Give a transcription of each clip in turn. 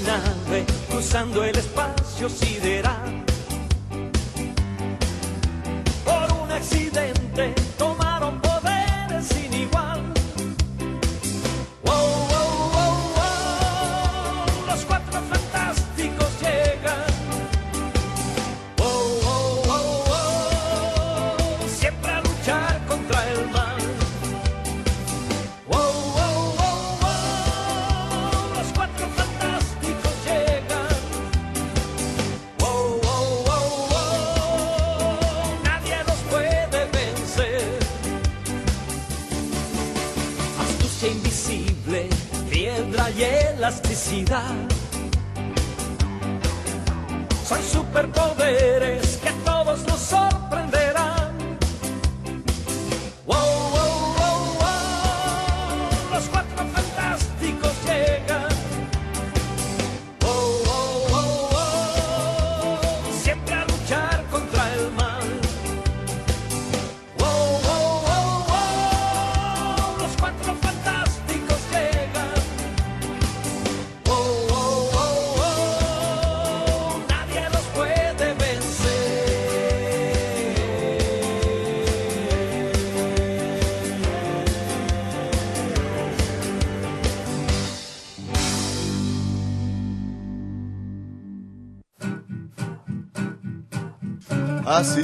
nave cruzando el espacio sideral. Por un accidente tomaron poderes sin igual. Wow, wow, wow, wow, los cuatro fantásticos llegan. Wow, wow, wow, wow, siempre a luchar contra el mal. Wow, wow, wow, wow, los cuatro fantásticos llegan. Wow, wow, wow, wow, nadie los puede vencer. Astucia invisible, piedra y elasticidad. Son superpoderes que a todos nos sorprenderán. Wow, wow, wow, wow, los cuatro fantásticos llegan. Wow, wow, wow, wow, siempre a luchar contra el mal. Wow, wow, wow, wow, los cuatro fantásticos llegan. Wow, wow, wow, wow, nadie los puede vencer. Ah, sí.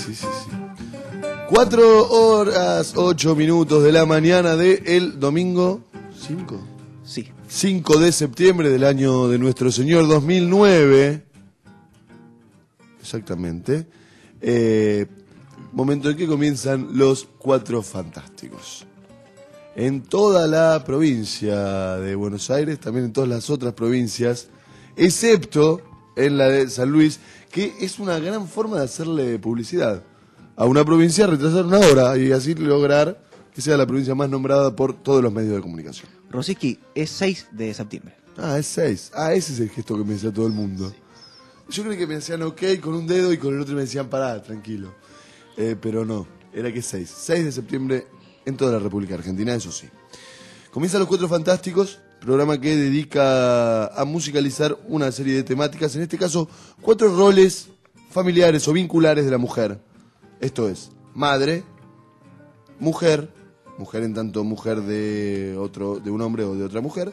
4 horas 8 minutos de la mañana del domingo 5. Sí. 5 de septiembre del año de nuestro Señor 2009. Exactamente. Momento en que comienzan los Cuatro Fantásticos. En toda la provincia de Buenos Aires, también en todas las otras provincias, excepto en la de San Luis, que es una gran forma de hacerle publicidad a una provincia, retrasar una hora y así lograr que sea la provincia más nombrada por todos los medios de comunicación. Rosiski, es 6 de septiembre. Ah, es 6. Ah, ese es el gesto que me decía todo el mundo. Yo creí que me decían ok con un dedo y con el otro me decían pará, tranquilo. Pero no, era que 6. 6 de septiembre en toda la República Argentina, eso sí. Comienzan los Cuatro Fantásticos, programa que dedica a musicalizar una serie de temáticas, en este caso 4 roles familiares o vinculares de la mujer. Esto es madre, mujer en tanto mujer de un hombre o de otra mujer,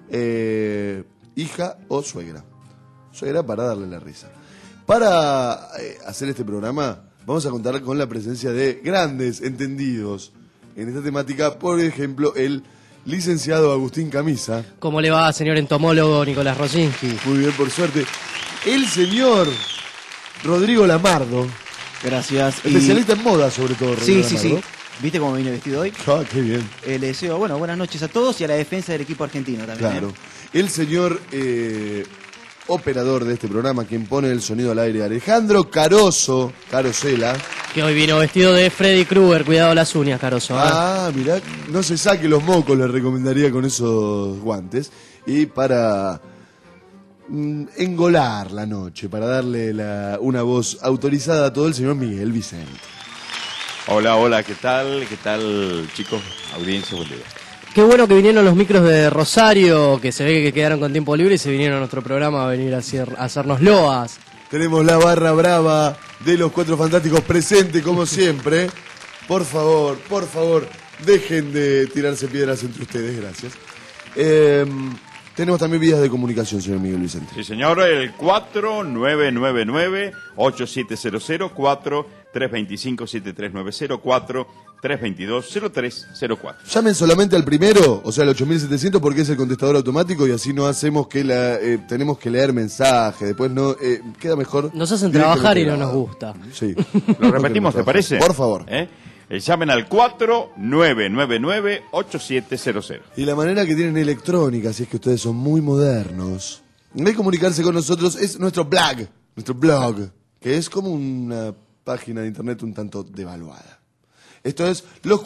hija o suegra. Suegra para darle la risa. Para hacer este programa vamos a contar con la presencia de grandes entendidos en esta temática, por ejemplo el licenciado Agustín Camisa. ¿Cómo le va, señor entomólogo Nicolás Rosinski? Muy bien, por suerte. El señor Rodrigo Lamardo. Gracias. Especialista en moda, sobre todo, Rodrigo Sí. Lamardo. ¿Viste cómo vine vestido hoy? Ah, qué bien. Le deseo, buenas noches a todos y a la defensa del equipo argentino también. Claro. El señor operador de este programa, quien pone el sonido al aire, Alejandro Caroso, Carosela. Que hoy vino vestido de Freddy Krueger. Cuidado las uñas, Caroso. Ah, mirá, no se saque los mocos, le recomendaría con esos guantes. Y para engolar la noche, para darle una voz autorizada a todo, el señor Miguel Vicente. Hola, ¿qué tal? ¿Qué tal, chicos? Audiencia, buen día. Qué bueno que vinieron los micros de Rosario, que se ve que quedaron con tiempo libre y se vinieron a nuestro programa a venir a hacernos loas. Tenemos la barra brava de los Cuatro Fantásticos presente, como siempre. Por favor, dejen de tirarse piedras entre ustedes, gracias. Tenemos también vías de comunicación, señor Miguel Vicente. Sí, señor, el 4999-8700, 4-325-7390, 4-322-0304. Llamen solamente al primero, o sea, al 8700, porque es el contestador automático y así no hacemos que tenemos que leer mensajes. Después no queda mejor. Nos hacen trabajar y no nos gusta. Sí. Lo repetimos, ¿te parece? Por favor. Llamen al 4999-8700. Y la manera que tienen electrónica, si es que ustedes son muy modernos, de comunicarse con nosotros es nuestro blog, que es como una página de internet un tanto devaluada. Esto es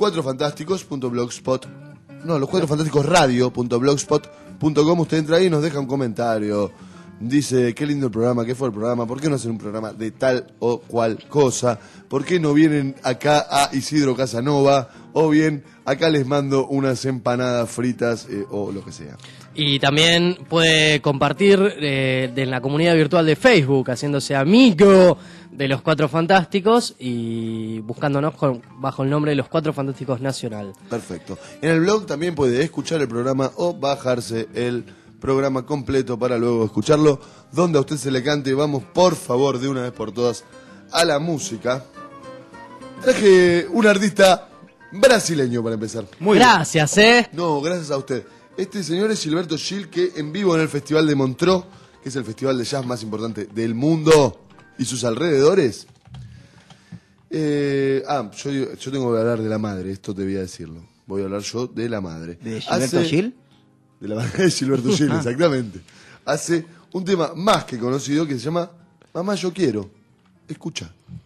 loscuatrofantásticosradio.blogspot.com. Usted entra ahí y nos deja un comentario. Dice, qué lindo el programa, qué fue el programa, ¿por qué no hacen un programa de tal o cual cosa? ¿Por qué no vienen acá a Isidro Casanova? O bien, acá les mando unas empanadas fritas o lo que sea. Y también puede compartir en la comunidad virtual de Facebook, haciéndose amigo de Los Cuatro Fantásticos y buscándonos bajo el nombre de Los Cuatro Fantásticos Nacional. Perfecto. En el blog también puede escuchar el programa o bajarse el programa completo para luego escucharlo donde a usted se le cante. Vamos, por favor, de una vez por todas a la música. Traje un artista brasileño para empezar. Gracias, No, gracias a usted. Este señor es Gilberto Gil, que en vivo en el Festival de Montreux, que es el festival de jazz más importante del mundo y sus alrededores. Yo tengo que hablar de la madre, esto te voy a decirlo. Voy a hablar yo de la madre. ¿De Gilberto Gil? De la madre de Gilberto Gil, exactamente. Hace un tema más que conocido que se llama Mamá, yo quiero. Escucha.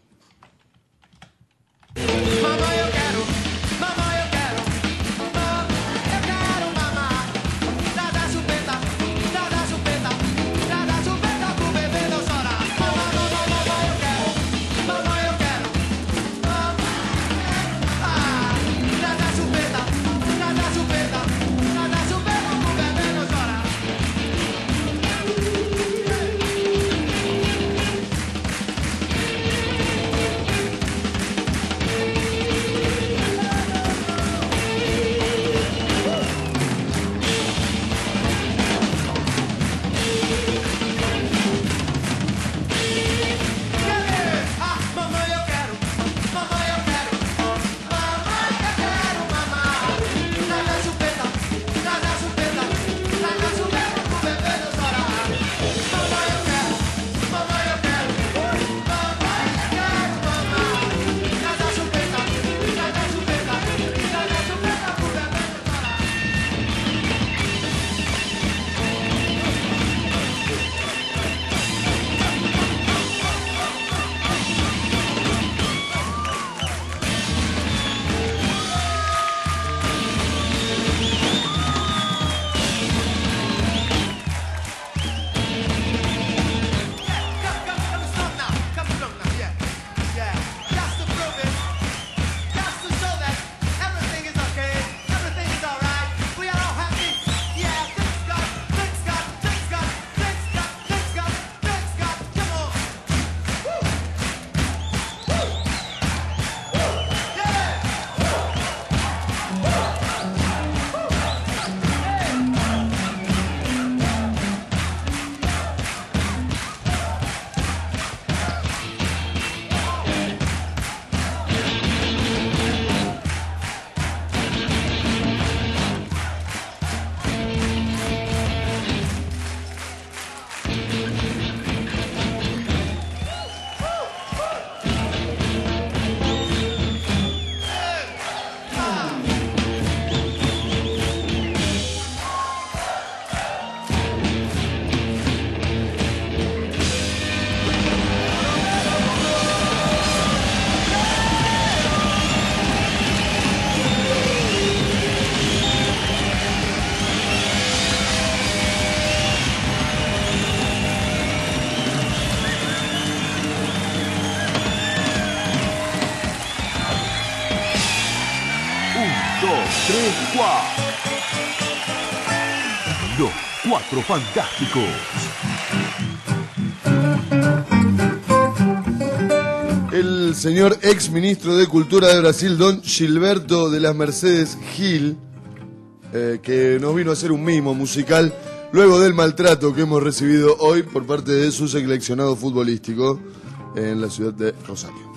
Los Cuatro Fantásticos. El señor ex ministro de Cultura de Brasil, don Gilberto de las Mercedes Gil, que nos vino a hacer un mimo musical luego del maltrato que hemos recibido hoy por parte de su seleccionado futbolístico en la ciudad de Rosario.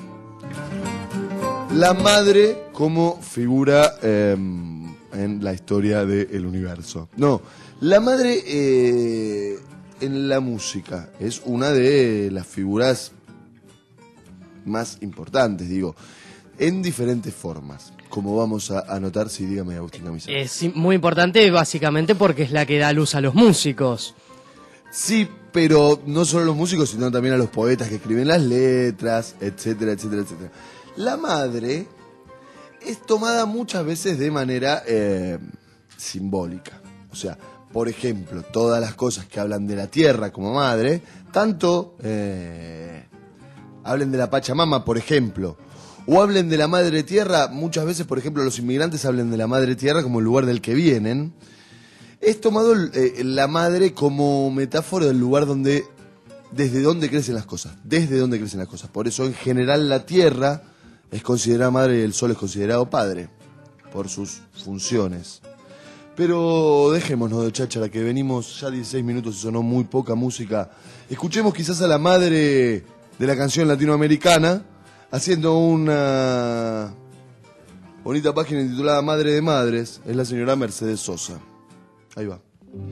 La madre como figura en la historia del universo. No, la madre en la música es una de las figuras más importantes, digo, en diferentes formas, como vamos a notar. Si dígame, Agustín Camisa. Es muy importante básicamente porque es la que da luz a los músicos. Sí, pero no solo a los músicos, sino también a los poetas que escriben las letras, etcétera, etcétera, etcétera. La madre es tomada muchas veces de manera simbólica. O sea, por ejemplo, todas las cosas que hablan de la tierra como madre, tanto hablen de la Pachamama, por ejemplo, o hablen de la madre tierra, muchas veces, por ejemplo, los inmigrantes hablan de la madre tierra como el lugar del que vienen. es tomado la madre como metáfora del lugar donde, desde donde crecen las cosas, Por eso en general la tierra es considerada madre y el sol es considerado padre, por sus funciones. Pero dejémonos de cháchara, que venimos ya 16 minutos y sonó muy poca música. Escuchemos quizás a la madre de la canción latinoamericana haciendo una bonita página titulada Madre de Madres. Es la señora Mercedes Sosa. Ahí va.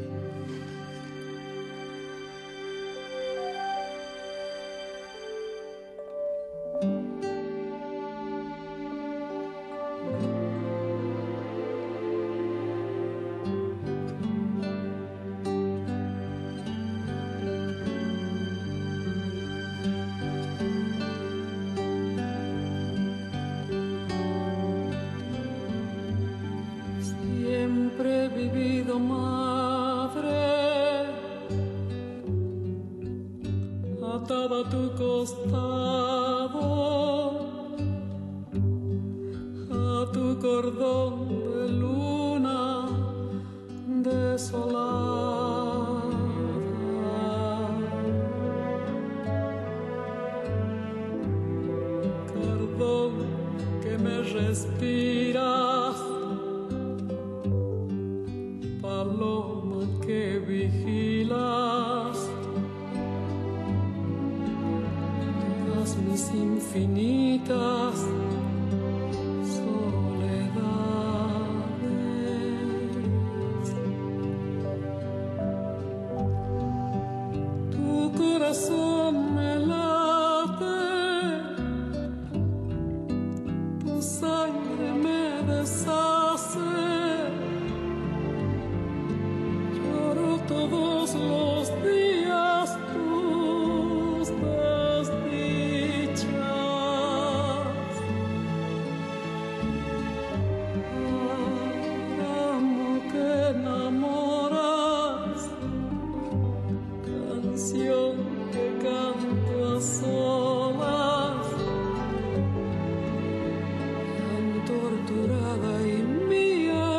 Siempre he vivido madre, atada a tu costado, a tu cordón de luna desolada, cordón que me respiras, paloma que vigilas todas mis infinitas soledades. Tu corazón me late, tu sangre me deshace. Todos los días tus desdichas, amo que enamoras, canción que canto a solas, tan torturada y mía.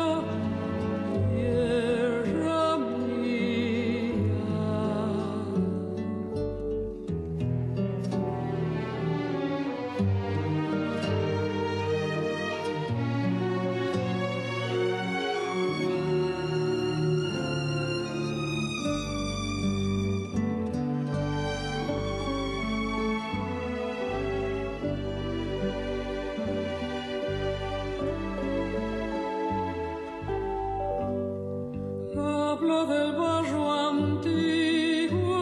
Hablo del barro antiguo,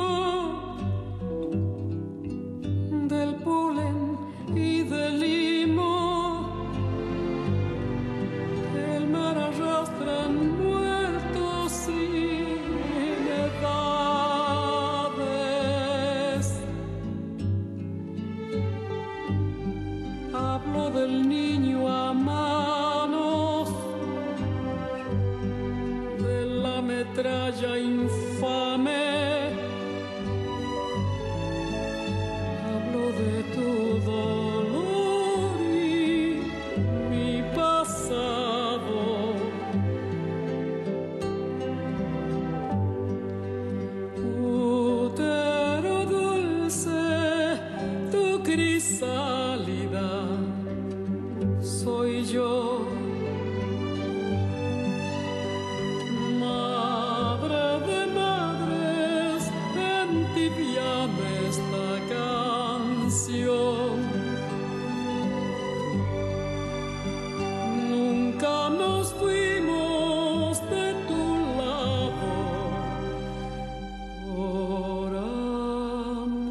del polen y del limo, el mar arrastra muertos sin edades. Hablo del niño a manos, metralla infame, hablo de tu dolor y mi pasado. Útero dulce, tu crisálida, soy yo. Esta canción nunca nos fuimos de tu lado por amor.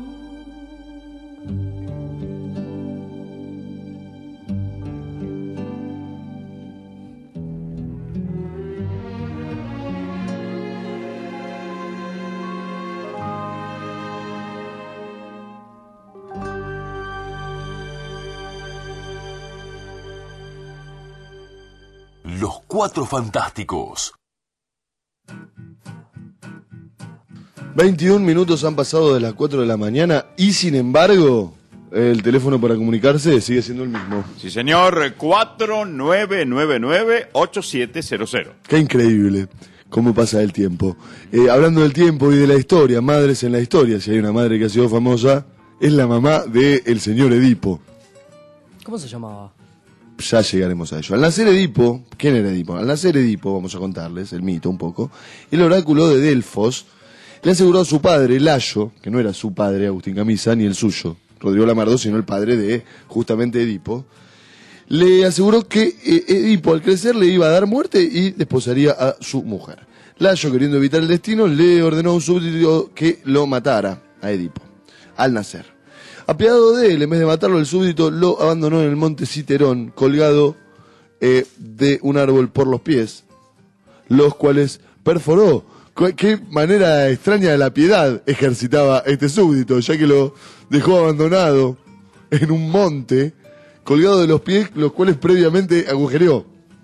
Los Cuatro Fantásticos. 21 minutos han pasado de las 4 de la mañana y sin embargo el teléfono para comunicarse sigue siendo el mismo. Sí, señor, 4999-8700. Qué increíble. cómo pasa el tiempo. Hablando del tiempo y de la historia, madres en la historia, si hay una madre que ha sido famosa, es la mamá del señor Edipo. ¿Cómo se llamaba? Ya llegaremos a ello. Al nacer Edipo, ¿quién era Edipo? Al nacer Edipo, vamos a contarles el mito un poco, el oráculo de Delfos le aseguró a su padre, Layo, que no era su padre, Agustín Camisa, ni el suyo, Rodrigo Lamardo, sino el padre de justamente Edipo, le aseguró que Edipo al crecer le iba a dar muerte y desposaría a su mujer. Layo, queriendo evitar el destino, le ordenó a un súbdito que lo matara a Edipo, al nacer. Apiadado de él, en vez de matarlo, el súbdito lo abandonó en el monte Citerón, colgado de un árbol por los pies, los cuales perforó. Qué manera extraña de la piedad ejercitaba este súbdito, ya que lo dejó abandonado en un monte, colgado de los pies, los cuales previamente agujereó.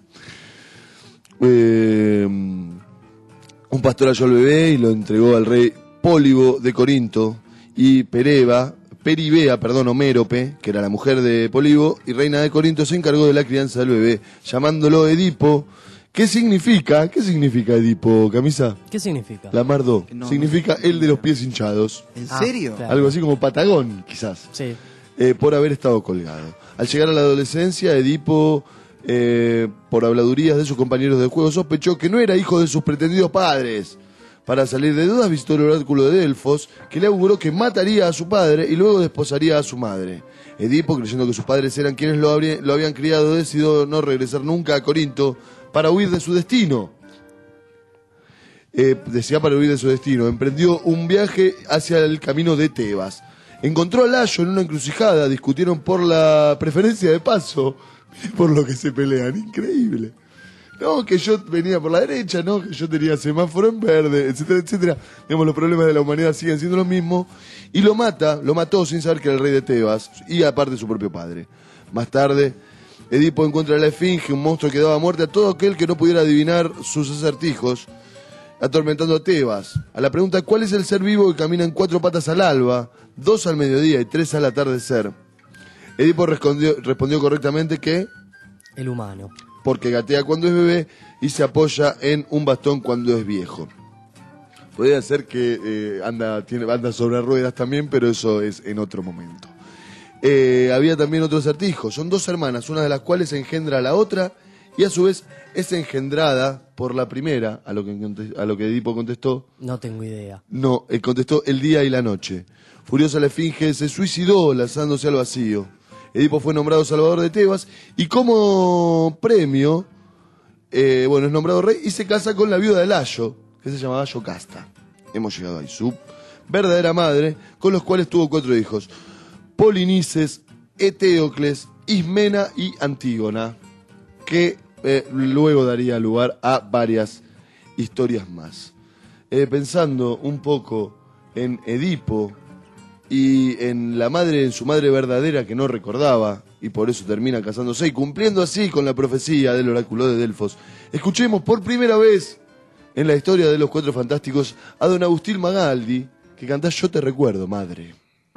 Un pastor halló al bebé y lo entregó al rey Pólibo de Corinto y Peribea, Mérope, que era la mujer de Pólibo y reina de Corinto, se encargó de la crianza del bebé, llamándolo Edipo. ¿Qué significa? ¿Qué significa Edipo, Camisa? ¿Qué significa? Lamardo. No, significa el de los pies hinchados. ¿En serio? claro. Algo así como Patagón, quizás. Sí. Por haber estado colgado. Al llegar a la adolescencia, Edipo, por habladurías de sus compañeros de juego, sospechó que no era hijo de sus pretendidos padres. Para salir de dudas, visitó el oráculo de Delfos, que le auguró que mataría a su padre y luego desposaría a su madre. Edipo, creyendo que sus padres eran quienes lo habían criado, decidió no regresar nunca a Corinto para huir de su destino. Emprendió un viaje hacia el camino de Tebas. Encontró a Layo en una encrucijada, discutieron por la preferencia de paso, por lo que se pelean, increíble. No, que yo venía por la derecha, no, que yo tenía semáforo en verde, etcétera, etcétera. Digamos, los problemas de la humanidad siguen siendo los mismos. Y lo mató sin saber que era el rey de Tebas, y aparte su propio padre. Más tarde, Edipo encuentra a la Esfinge, un monstruo que daba muerte a todo aquel que no pudiera adivinar sus acertijos, atormentando a Tebas. A la pregunta, ¿cuál es el ser vivo que camina en 4 patas al alba, 2 al mediodía y 3 al atardecer? Edipo respondió correctamente que... El humano. Porque gatea cuando es bebé y se apoya en un bastón cuando es viejo. Podría ser que anda sobre ruedas también, pero eso es en otro momento. Había también otro acertijo. Son 2 hermanas, una de las cuales engendra a la otra y a su vez es engendrada por la primera, a lo que Edipo contestó. No tengo idea. No, contestó el día y la noche. Furiosa la Esfinge se suicidó lanzándose al vacío. Edipo fue nombrado salvador de Tebas y como premio, es nombrado rey y se casa con la viuda de Layo, que se llamaba Yocasta. Hemos llegado ahí. Su verdadera madre, con los cuales tuvo 4 hijos. Polinices, Eteocles, Ismena y Antígona, que luego daría lugar a varias historias más. Pensando un poco en Edipo y en su madre verdadera que no recordaba, y por eso termina casándose y cumpliendo así con la profecía del oráculo de Delfos, escuchemos por primera vez en la historia de los 4 fantásticos a don Agustín Magaldi, que canta Yo te recuerdo, madre.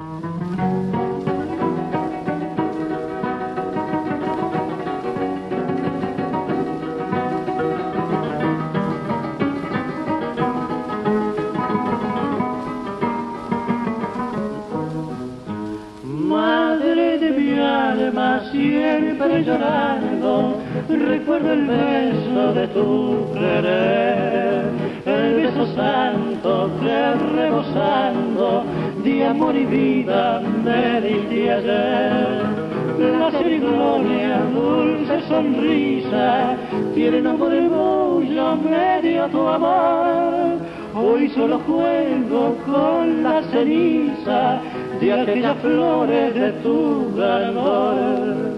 Madre de mi alma, siempre llorando, recuerdo el beso de tu querer, el beso santo que rebosando de amor y vida me diste ayer. Placer y gloria, dulce sonrisa, tierno murmullo me dio tu amor. Hoy solo juego con la ceniza de aquellas flores de tu verdor.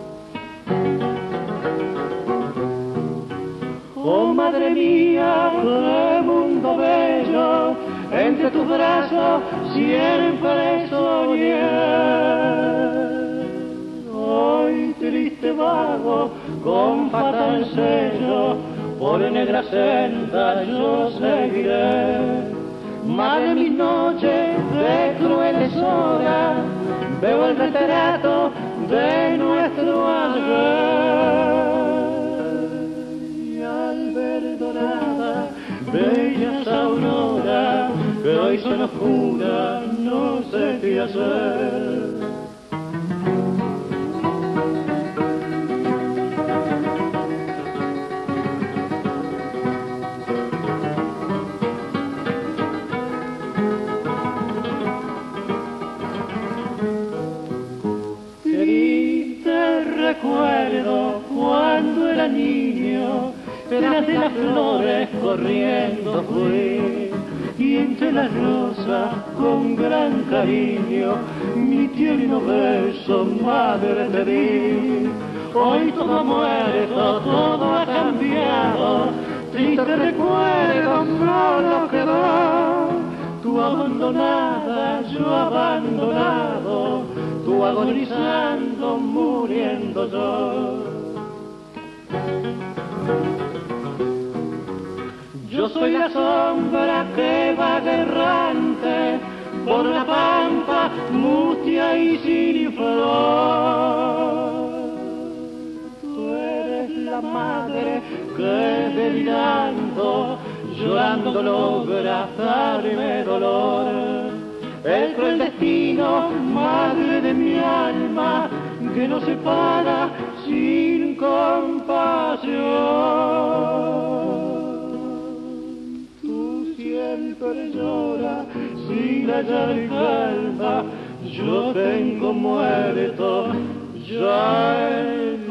Oh madre mía, qué mundo bello, entre tus brazos siempre soñé. Hoy triste vago, con fatal sello, por negra senda yo seguiré. Madre, mis noches de crueles horas, veo el retrato de nuestro ayer. Y al ver dorada bellas auroras, que hoy son oscuras, no sé qué hacer. Recuerdo cuando era niño, tras de las flores corriendo fui, y entre las rosas con gran cariño mi tierno beso, madre, te di. Hoy todo ha muerto, todo ha cambiado, triste recuerdo solo quedó. Tú abandonada, yo abandonado, tú agonizando, muriendo yo. Yo soy la sombra que va errante por la pampa mustia y sin flor. Tú eres la madre que delirando, llorando logra darme dolor. El cruel destino, madre de mi alma, que nos separa sin compasión. Tú siempre lloras sin hallar calma, yo tengo muerto ya el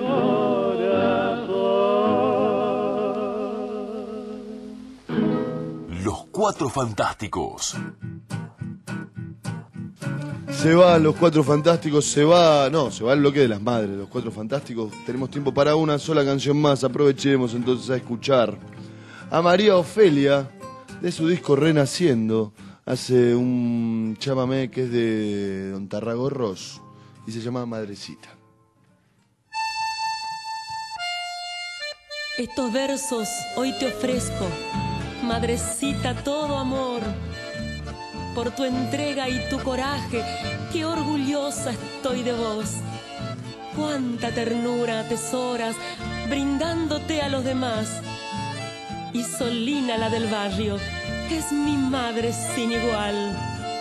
corazón. Los Cuatro Fantásticos. Se va Los Cuatro Fantásticos, se va el bloque de las madres, Los Cuatro Fantásticos. Tenemos tiempo para una sola canción más, aprovechemos entonces a escuchar a María Ofelia de su disco Renaciendo. Hace un chamamé que es de Don Tarragorros y se llama Madrecita. Estos versos hoy te ofrezco, madrecita, todo amor. Por tu entrega y tu coraje, qué orgullosa estoy de vos. Cuánta ternura atesoras, brindándote a los demás. Isolina, la del barrio, es mi madre sin igual.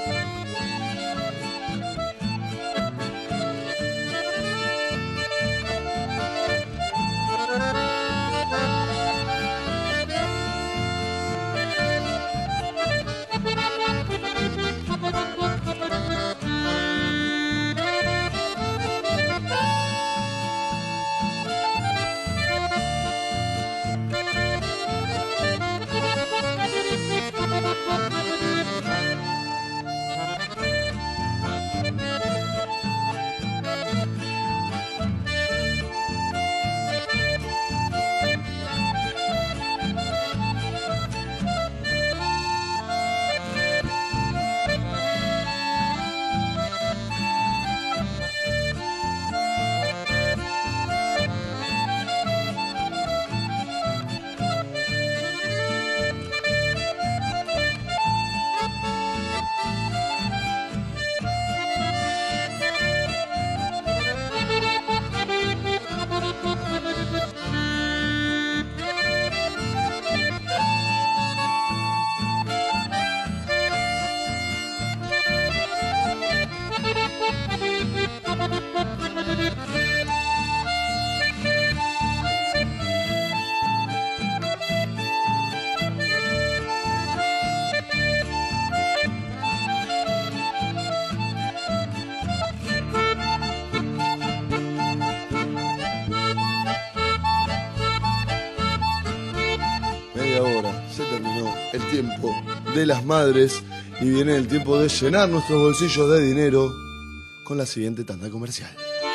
El tiempo de las madres y viene el tiempo de llenar nuestros bolsillos de dinero con la siguiente tanda comercial.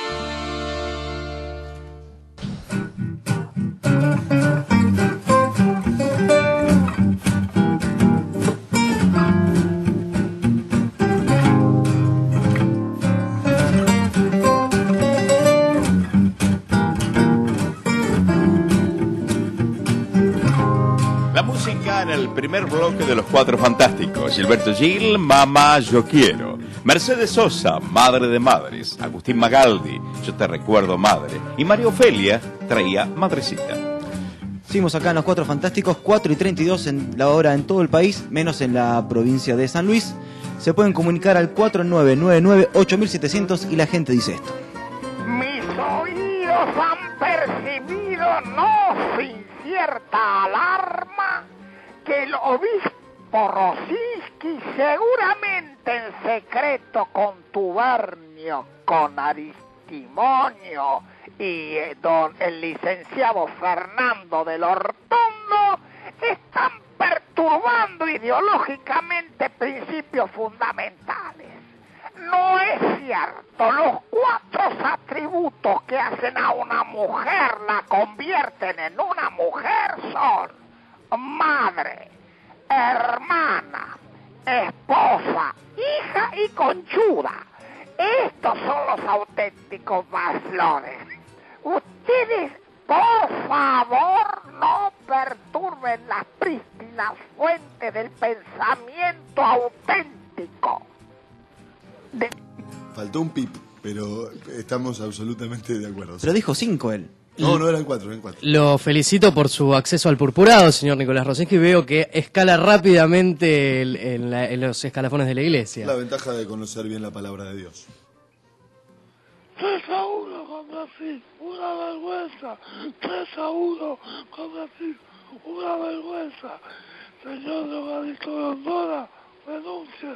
En el primer bloque de Los Cuatro Fantásticos, Gilberto Gil, Mamá Yo Quiero, Mercedes Sosa, Madre de Madres, Agustín Magaldi, Yo Te Recuerdo Madre, y María Ofelia traía Madrecita. Seguimos acá en Los Cuatro Fantásticos, 4:32 en la hora en todo el país, menos en la provincia de San Luis. Se pueden comunicar al 4999-8700 y la gente dice esto. Mis oídos han percibido, no sin cierta alarma, que el obispo Rosinski, seguramente en secreto contubernio con Aristimonio y el licenciado Fernando del Hortondo, están perturbando ideológicamente principios fundamentales. No es cierto, los 4 atributos que hacen a una mujer la convierten en una mujer son madre, hermana, esposa, hija y conchuda. Estos son los auténticos valores. Ustedes, por favor, no perturben las prístinas fuentes del pensamiento auténtico. Faltó un pip, pero estamos absolutamente de acuerdo. Pero dijo 5 él. No, eran 4, eran 4. Lo felicito por su acceso al purpurado, señor Nicolás Rosinski. Veo que escala rápidamente en los escalafones de la iglesia. La ventaja de conocer bien la palabra de Dios. 3-1 con Brasil, una vergüenza. 3-1 con Brasil, una vergüenza. Señor Logarito Grondona, renuncie.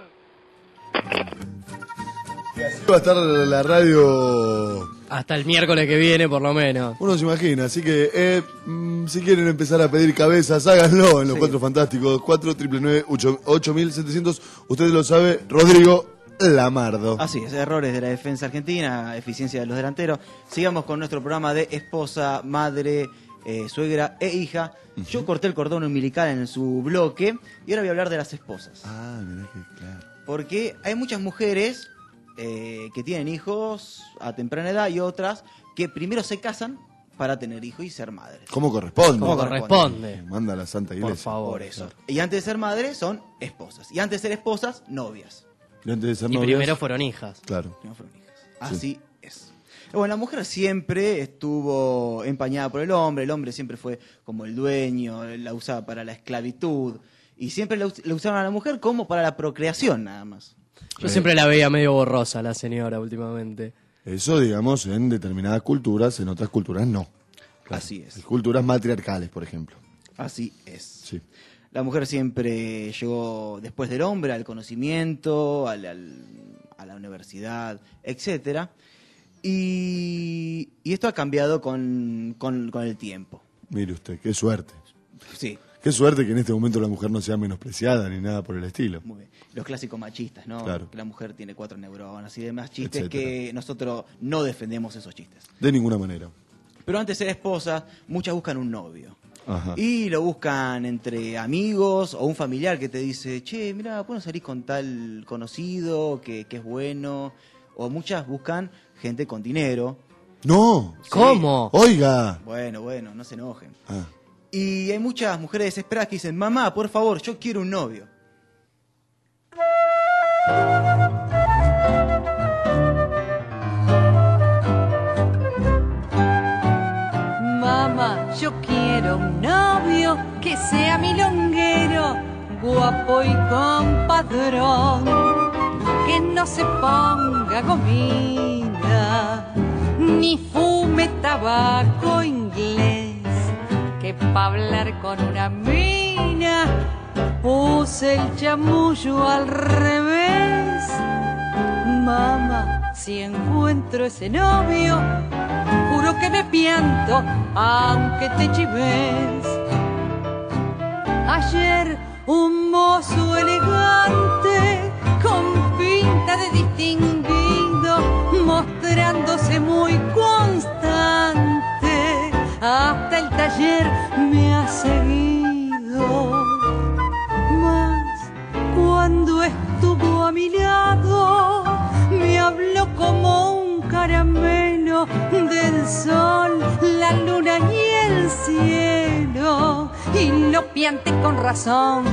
Y así va a estar la radio. Hasta el miércoles que viene, por lo menos. Uno se imagina, así que si quieren empezar a pedir cabezas, háganlo en los 4 Fantásticos, 499-8700. Usted lo sabe, Rodrigo Lamardo. Así es, errores de la defensa argentina, eficiencia de los delanteros. Sigamos con nuestro programa de esposa, madre, suegra e hija. Yo corté el cordón umbilical en su bloque y ahora voy a hablar de las esposas. Ah, mirá que claro. Porque hay muchas mujeres que tienen hijos a temprana edad y otras que primero se casan para tener hijos y ser madres. ¿Cómo corresponde? ¿Cómo corresponde? Manda la Santa Iglesia. Por favor. Por eso. Y antes de ser madres son esposas. Y antes de ser esposas, novias. Y antes de ser Y novias, primero fueron hijas. Claro. No fueron hijas. Así es. Bueno, la mujer siempre estuvo empañada por el hombre siempre fue como el dueño, la usaba para la esclavitud y siempre la usaron a la mujer como para la procreación nada más. Yo siempre la veía medio borrosa la señora últimamente. Eso, digamos, en determinadas culturas, en otras culturas no. Claro. Así es. En culturas matriarcales, por ejemplo. Así es. Sí. La mujer siempre llegó después del hombre al conocimiento, a la universidad, etcétera. Y esto ha cambiado con el tiempo. Mire usted, qué suerte. Sí. Qué suerte que en este momento la mujer no sea menospreciada ni nada por el estilo. Muy bien. Los clásicos machistas, ¿no? Claro. Que la mujer tiene 4 neuronas y demás chistes Etcétera. que nosotros no defendemos esos chistes. De ninguna manera. Pero antes de ser esposa, muchas buscan un novio. Ajá. Y lo buscan entre amigos o un familiar que te dice, che, mira, ¿puedo salir con tal conocido que es bueno? O muchas buscan gente con dinero. ¡No! Sí. ¿Cómo? ¡Oiga! Bueno, no se enojen. Ah. Y hay muchas mujeres desesperadas que dicen, mamá, por favor, yo quiero un novio. Mamá, yo quiero un novio que sea milonguero, guapo y compadrón, que no se ponga gomina, ni fume tabaco inglés, que pa' hablar con una mina use el chamullo al revés. Mamá, si encuentro ese novio, juro que me pianto aunque te chives. Ayer un mozo elegante con pinta de distinguido, mostrándose muy constante, hasta el taller me ha seguido. Mas cuando estuvo a mi lado, me habló como un caramelo del sol, la luna y el cielo, y lo pianté con razón.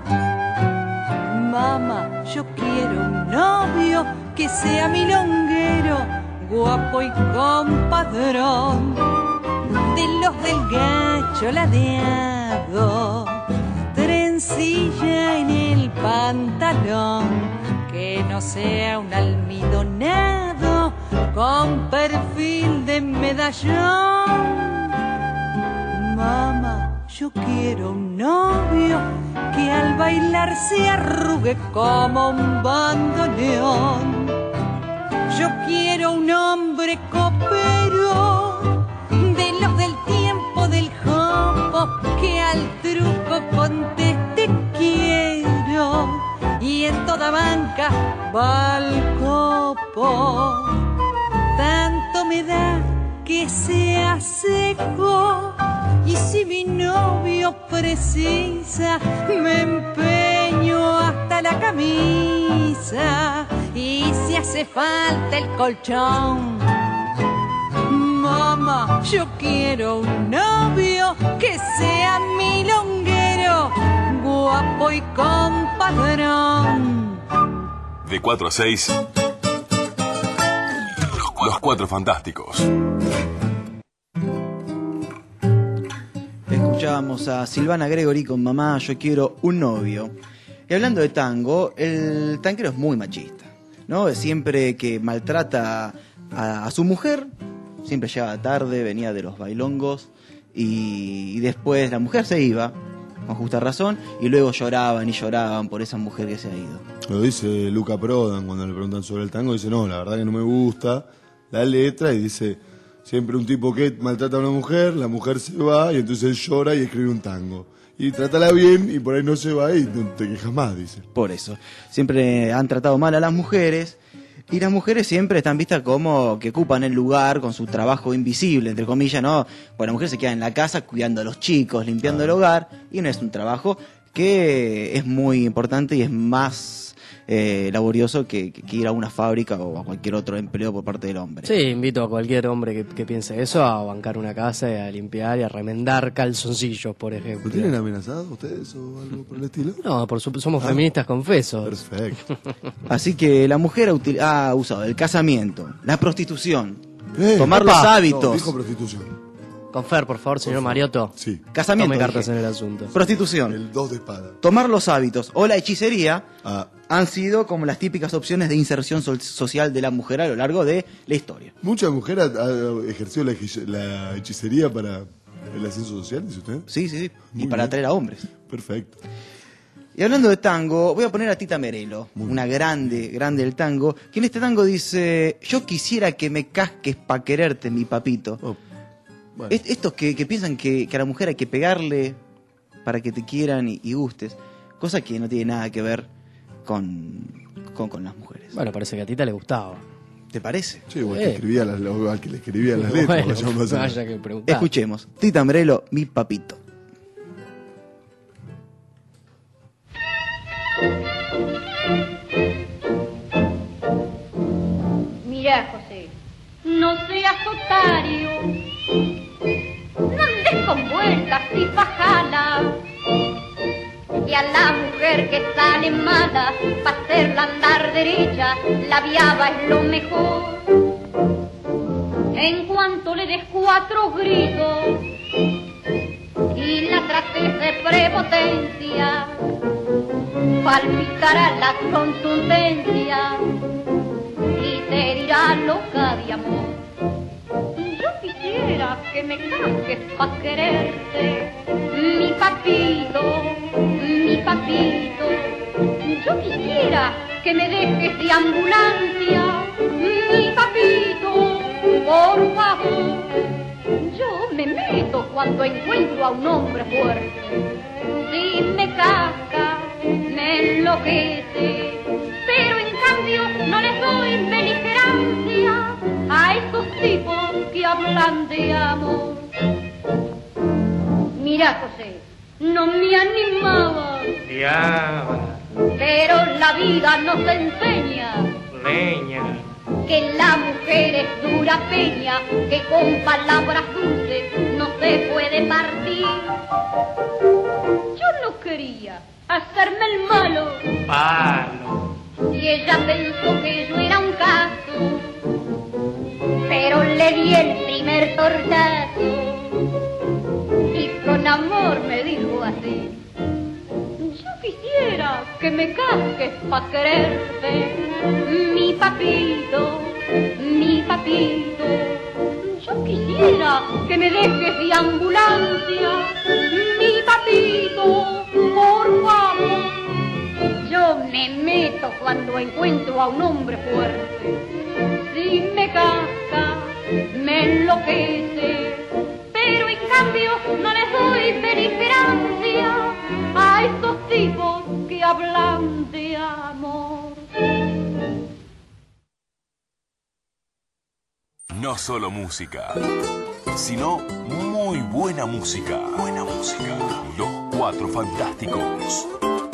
Mamá, yo quiero un novio que sea milonguero, guapo y compadrón, de los del gacho ladeado, trencilla en el pantalón, que no sea un almidonado con perfil de medallón. Mamá, yo quiero un novio que al bailar se arrugue como un bandoneón. Yo quiero un hombre copero, de los del tiempo del jopo, que al truco conteste quiero, y en toda banca va al copo. Tanto me da que sea seco, y si mi novio precisa, me empeño hasta la camisa, y si hace falta el colchón. Mamá, yo quiero un novio que sea milonguero, guapo y compadrón. De 4 a 6, Los Cuatro Fantásticos. Escuchábamos a Silvana Gregory con Mamá, yo quiero un novio. Y hablando de tango, el tanquero es muy machista, ¿no? Siempre que maltrata a su mujer, siempre llegaba tarde, venía de los bailongos, y después la mujer se iba, con justa razón, y luego lloraban y lloraban por esa mujer que se ha ido. Lo dice Luca Prodan cuando le preguntan sobre el tango, dice, no, la verdad que no me gusta la letra, y dice, siempre un tipo que maltrata a una mujer, la mujer se va, y entonces él llora y escribe un tango. Y trátala bien, y por ahí no se va, y no te quejas más, dice. Por eso, siempre han tratado mal a las mujeres, y las mujeres siempre están vistas como que ocupan el lugar con su trabajo invisible, entre comillas, ¿no? Pues la mujer se queda en la casa cuidando a los chicos, limpiando el hogar, y no es un trabajo que es muy importante y es más laborioso que ir a una fábrica o a cualquier otro empleo por parte del hombre. Sí, invito a cualquier hombre que piense eso a bancar una casa y a limpiar y a remendar calzoncillos, por ejemplo. ¿Lo tienen amenazados ustedes o algo por el estilo? No, por supuesto, somos feministas confesos. Perfecto. Así que la mujer ha usado el casamiento, la prostitución, tomar los hábitos. No, dijo prostitución. Con Fer, por favor, señor Mariotto. Sí. Casamiento. Tome cartas en el asunto. Prostitución. El 2 de espada. Tomar los hábitos o la hechicería Ah. han sido como las típicas opciones de inserción social de la mujer a lo largo de la historia. ¿Mucha mujer ha ejercido la hechicería para el ascenso social, dice usted? Sí, sí, sí. Muy Y para bien. atraer a hombres. Perfecto. Y hablando de tango, voy a poner a Tita Merelo, una grande del tango, que en este tango dice, yo quisiera que me casques pa' quererte, mi papito. Oh, bueno. Estos que piensan que a la mujer hay que pegarle para que te quieran y gustes, cosa que no tiene nada que ver con las mujeres. Bueno, parece que a Tita le gustaba. ¿Te parece? Sí, o al que escribía al que le escribía las letras. Bueno, vaya a pasar. vaya que preguntar. Escuchemos, Tita Merelo, mi papito. Mira, José, no seas otario, no andes con vueltas y fajalas, que a la mujer que sale mala, pa' hacerla andar derecha, la viaba es lo mejor. En cuanto le des 4 gritos y la trates de prepotencia, palpitará la contundencia y te dirá loca de amor. Yo quisiera que me casques pa' quererte, mi papito, mi papito. Yo quisiera que me dejes de ambulancia, mi papito, por favor. Yo me meto cuando encuentro a un hombre fuerte. Si me casca, me enloquece, pero en cambio no les doy beligerancia a esos tipos que hablan de amor. Mira, José, no me animaba, pero la vida nos enseña, leña, que la mujer es dura peña, que con palabras dulces no se puede partir. Yo no quería hacerme el malo, palo, y ella pensó que yo era un caso, pero le di el primer tortazo y con amor me dijo así: yo quisiera que me casques pa' quererte, mi papito, mi papito. Yo quisiera que me dejes de ambulancia, mi papito, por favor. Yo me meto cuando encuentro a un hombre fuerte. Si me casca, me enloquece, pero en cambio no les doy beligerancia a estos tipos que hablan de amor. No solo música, sino muy buena música. Buena música. Los Cuatro Fantásticos.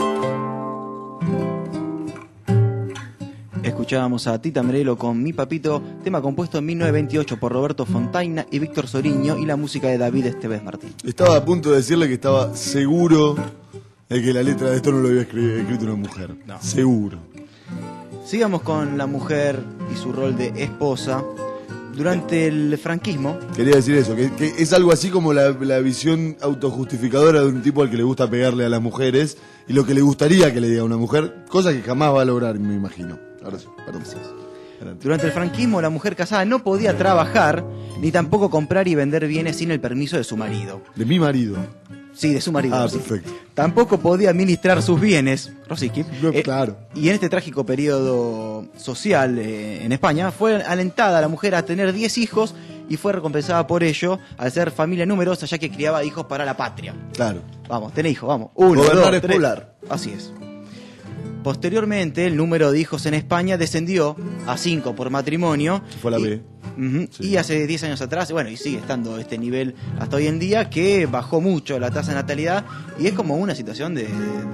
Escuchábamos a Tita Merelo con Mi Papito, tema compuesto en 1928 por Roberto Fontaina y Víctor Soriño, y la música de David Esteves Martín. Estaba a punto de decirle que estaba seguro de que la letra de esto no lo había escrito una mujer. No. Seguro. Sigamos con la mujer y su rol de esposa. Durante el franquismo... Quería decir eso, que es algo así como la visión autojustificadora de un tipo al que le gusta pegarle a las mujeres y lo que le gustaría que le diga a una mujer, cosa que jamás va a lograr, me imagino. Ahora sí, perdón. Durante el franquismo, la mujer casada no podía trabajar ni tampoco comprar y vender bienes sin el permiso de su marido. ¿De mi marido? Sí, de su marido. Ah, Rosicky. perfecto. Tampoco podía administrar sus bienes, Rosicky. Claro. Y en este trágico periodo social en España, fue alentada la mujer a tener 10 hijos y fue recompensada por ello al ser familia numerosa, ya que criaba hijos para la patria. Claro. Vamos, tenés hijos, vamos. 1, Gobernar 2, es 3. poblar. Así es. Posteriormente, el número de hijos en España descendió a 5 por matrimonio. Fue la B. Sí. Y hace 10 años atrás, bueno, y sigue estando este nivel hasta hoy en día, que bajó mucho la tasa de natalidad, y es como una situación de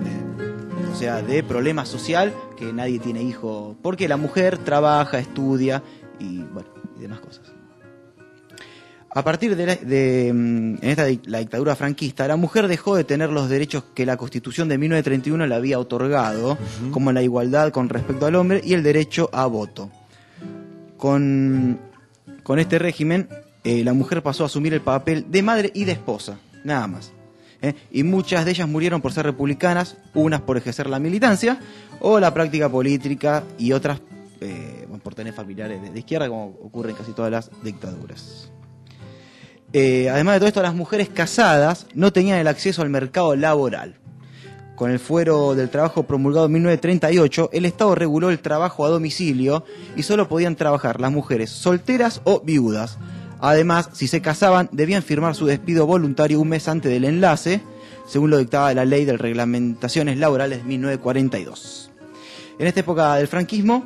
problema social, que nadie tiene hijos, porque la mujer trabaja, estudia y bueno, y demás cosas. A partir en la dictadura franquista, la mujer dejó de tener los derechos que la Constitución de 1931 le había otorgado, como la igualdad con respecto al hombre y el derecho a voto. Con este régimen, la mujer pasó a asumir el papel de madre y de esposa, nada más. Y muchas de ellas murieron por ser republicanas, unas por ejercer la militancia o la práctica política, y otras por tener familiares de izquierda, como ocurre en casi todas las dictaduras. Además de todo esto, las mujeres casadas no tenían el acceso al mercado laboral. Con el fuero del trabajo promulgado en 1938, el Estado reguló el trabajo a domicilio y solo podían trabajar las mujeres solteras o viudas. Además, si se casaban, debían firmar su despido voluntario un mes antes del enlace, según lo dictaba la Ley de Reglamentaciones Laborales de 1942. En esta época del franquismo,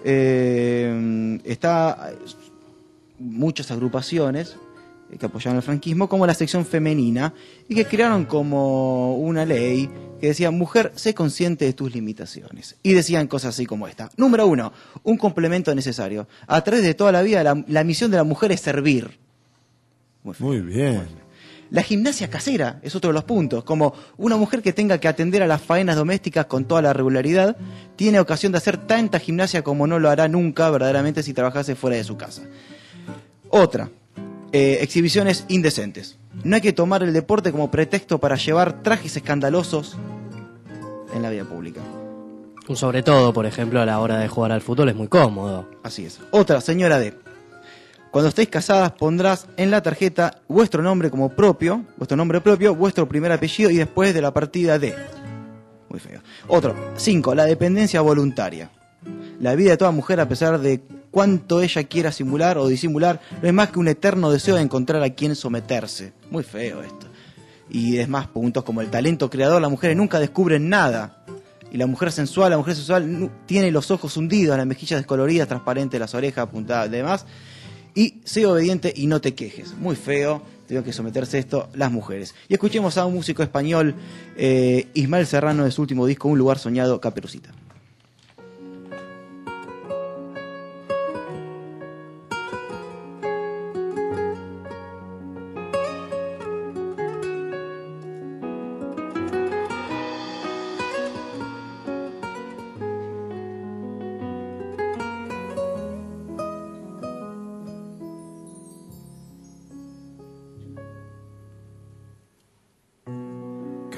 está muchas agrupaciones que apoyaban el franquismo, como la sección femenina, y que crearon como una ley que decía: mujer, sé consciente de tus limitaciones. Y decían cosas así como esta. Número 1, un complemento necesario. A través de toda la vida, la misión de la mujer es servir. Muy bien. La gimnasia casera es otro de los puntos, como una mujer que tenga que atender a las faenas domésticas con toda la regularidad, tiene ocasión de hacer tanta gimnasia como no lo hará nunca verdaderamente si trabajase fuera de su casa. Otra, exhibiciones indecentes. No hay que tomar el deporte como pretexto para llevar trajes escandalosos en la vida pública. Sobre todo, por ejemplo, a la hora de jugar al fútbol es muy cómodo. Así es. Otra, señora D. Cuando estéis casadas pondrás en la tarjeta vuestro nombre propio, vuestro primer apellido y después de la partida D. Muy feo. Otro, 5, la dependencia voluntaria. La vida de toda mujer, a pesar de cuánto ella quiera simular o disimular, no es más que un eterno deseo de encontrar a quien someterse. Muy feo esto. Y es más, puntos como el talento creador, las mujeres nunca descubren nada. Y la mujer sensual tiene los ojos hundidos, las mejillas descoloridas, transparentes, las orejas apuntadas y demás. Y sé obediente y no te quejes. Muy feo, tengo que someterse a esto las mujeres. Y escuchemos a un músico español, Ismael Serrano, de su último disco, Un lugar soñado, Caperucita.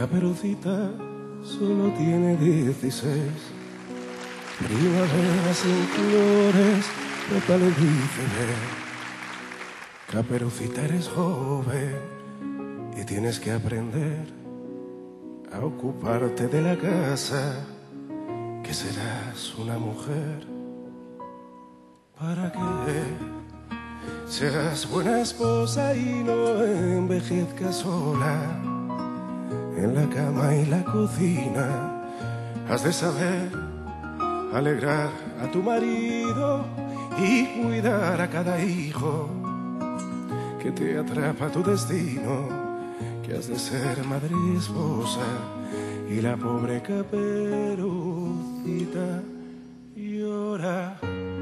Caperucita solo tiene 16. Primavera sin flores, pétalos dice ver. Caperucita, eres joven y tienes que aprender a ocuparte de la casa, que serás una mujer. Para que seas buena esposa y no envejezcas sola en la cama y la cocina. Has de saber alegrar a tu marido y cuidar a cada hijo que te atrapa tu destino, que has de ser madre y esposa. Y la pobre Caperucita llora.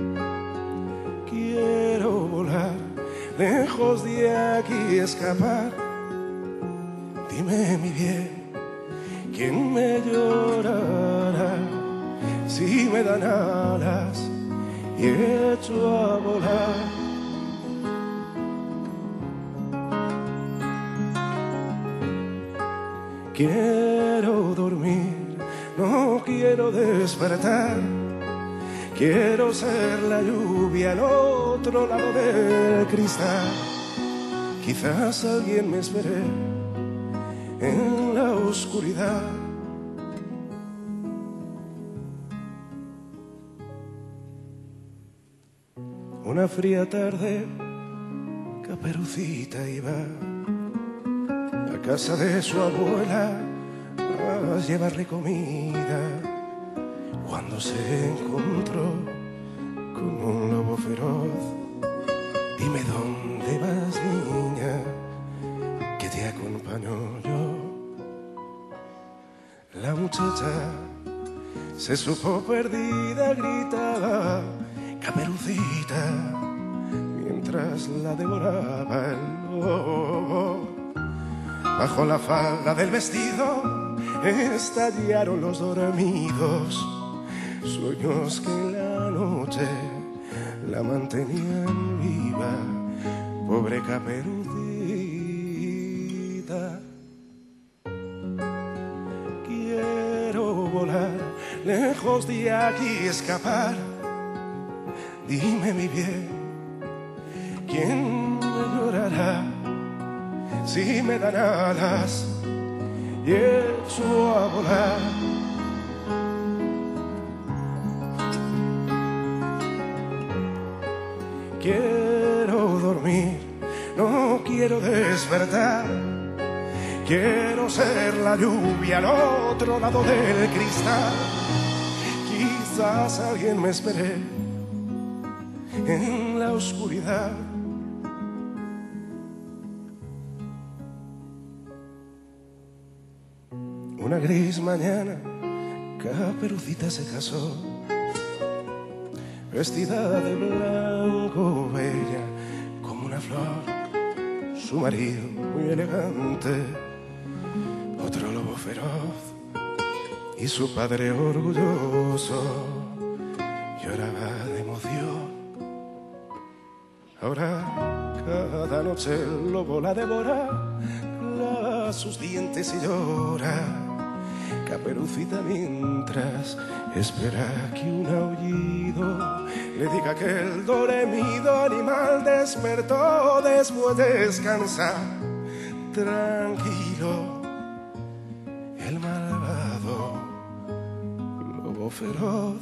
Quiero volar lejos de aquí, escapar. Dime, mi bien, ¿quién me llorará si me dan alas y echo a volar? Quiero dormir, no quiero despertar. Quiero ser la lluvia al otro lado del cristal. Quizás alguien me espere en la oscuridad. Una fría tarde, Caperucita iba a casa de su abuela a llevarle comida, cuando se encontró con un lobo feroz. Dime dónde vas, niña, que te acompaño yo. La muchacha se supo perdida, gritaba Caperucita mientras la devoraba el lobo. Bajo la falda del vestido estallaron los dormidos, sueños que en la noche la mantenían viva. Pobre Caperucita. Quiero volar lejos de aquí, escapar. Dime, mi bien, ¿quién me llorará si me dan alas y echo a volar? Quiero dormir, no quiero despertar. Quiero ser la lluvia al otro lado del cristal. Quizás alguien me espere en la oscuridad. Una gris mañana, Caperucita se casó, vestida de blanco, bella como una flor. Su marido, muy elegante, otro lobo feroz, y su padre orgulloso lloraba de emoción. Ahora cada noche el lobo la devora, clava sus dientes y llora. Caperucita mientras espera que un aullido le diga que el dormido animal despertó después de descansar. Tranquilo, el malvado lobo feroz.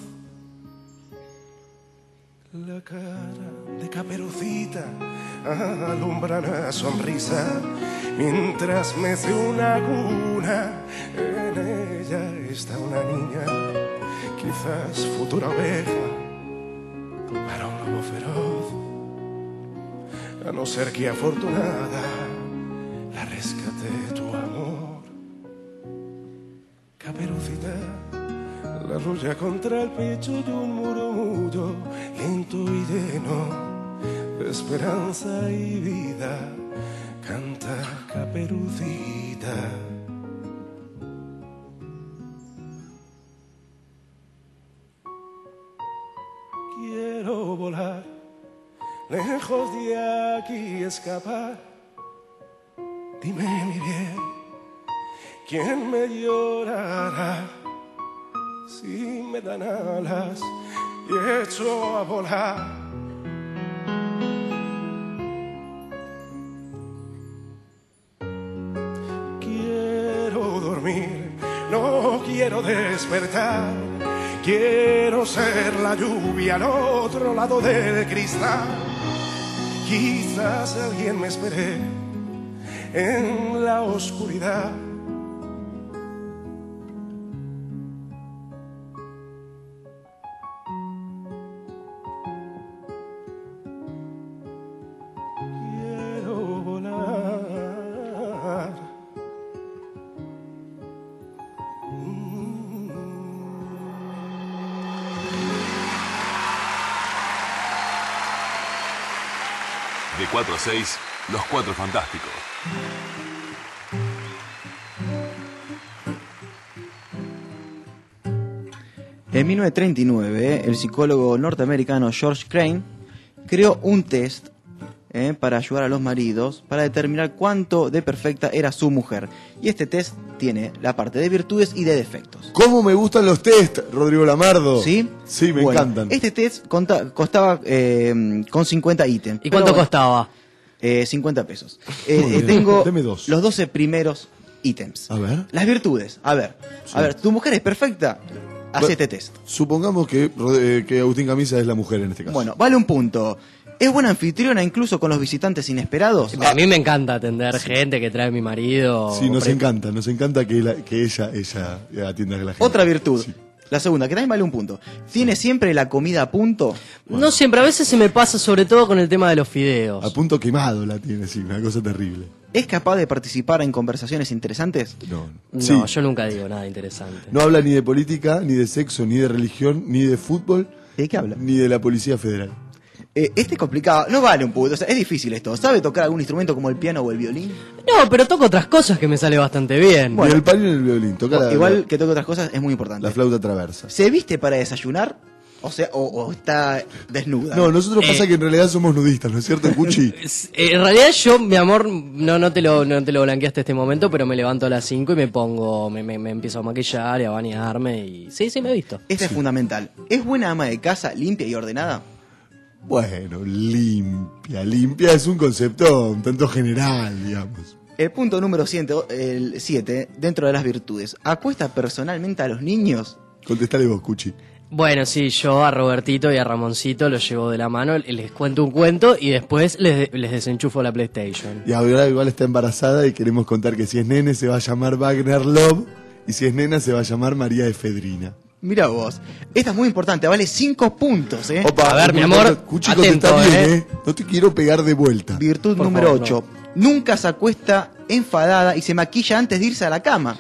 La cara de Caperucita alumbra una sonrisa mientras mece una cuna. En ella está una niña, quizás futura oveja para un lobo feroz. A no ser que afortunada la rescate tu amor. Caperucita la arrolla contra el pecho de un murmullo lento y lleno de esperanza y vida. Canta Caperucita. Quiero volar lejos de aquí, escapar. Dime, mi bien, ¿Quién me llorará si me dan alas y echo a volar? Quiero dormir, no quiero despertar. Quiero ser la lluvia al otro lado del cristal. Quizás alguien me espere en la oscuridad. Quiero volar. De 4 a 6, Los Cuatro Fantásticos. En 1939, el psicólogo norteamericano George Crane creó un test para ayudar a los maridos para determinar cuánto de perfecta era su mujer. Y este test tiene la parte de virtudes y de defectos. ¿Cómo me gustan los test, Rodrigo Lamardo? ¿Sí? Sí, me Bueno, encantan. Este test costaba con 50 ítems. ¿Y cuánto Pero, costaba? 50 pesos. Muy bien. Tengo Deme dos. los 12 primeros ítems. A ver. Las virtudes. A ver, ¿tu mujer es perfecta? Haz Bueno, este test. Supongamos que Agustín Camisa es la mujer en este caso. Bueno, vale un punto. ¿Es buena anfitriona incluso con los visitantes inesperados? A mí me encanta atender gente que trae mi marido. Sí, nos encanta que ella atienda a la gente. Otra virtud. Sí. La segunda, que también vale un punto. ¿Tiene siempre la comida a punto? No siempre, a veces se me pasa sobre todo con el tema de los fideos. A punto quemado la tiene, sí, una cosa terrible. ¿Es capaz de participar en conversaciones interesantes? No. No, yo nunca digo nada interesante. No habla ni de política, ni de sexo, ni de religión, ni de fútbol. ¿De qué habla? Ni de la Policía Federal. Este es complicado, no vale un punto, o sea, es difícil esto. ¿Sabe tocar algún instrumento como el piano o el violín? No, pero toco otras cosas que me sale bastante bien. Bueno, y el paño y el violín. Toca igual que toque otras cosas es muy importante. La flauta traversa. ¿Se viste para desayunar? O sea, o está desnuda. No, nosotros pasa que en realidad somos nudistas, ¿no es cierto, Cuchi? En realidad yo, mi amor, no te lo blanqueaste este momento, pero me levanto a las 5 y me pongo, me empiezo a maquillar y a bañarme y... Sí, me he visto. Esta es fundamental. ¿Es buena ama de casa, limpia y ordenada? Bueno, limpia es un concepto un tanto general, digamos. El punto número 7, dentro de las virtudes. ¿Acuesta personalmente a los niños? Contestale vos, Cuchi. Bueno, sí, yo a Robertito y a Ramoncito los llevo de la mano, les cuento un cuento y después les desenchufo la PlayStation. Y ahora igual está embarazada y queremos contar que si es nene se va a llamar Wagner Love y si es nena se va a llamar María Efedrina. Mira vos, esta es muy importante, vale 5 puntos, Opa, a ver, mi amor, Cuchi, atento, contestá bien, No te quiero pegar de vuelta. Virtud Por número favor, 8. Nunca se acuesta enfadada y se maquilla antes de irse a la cama.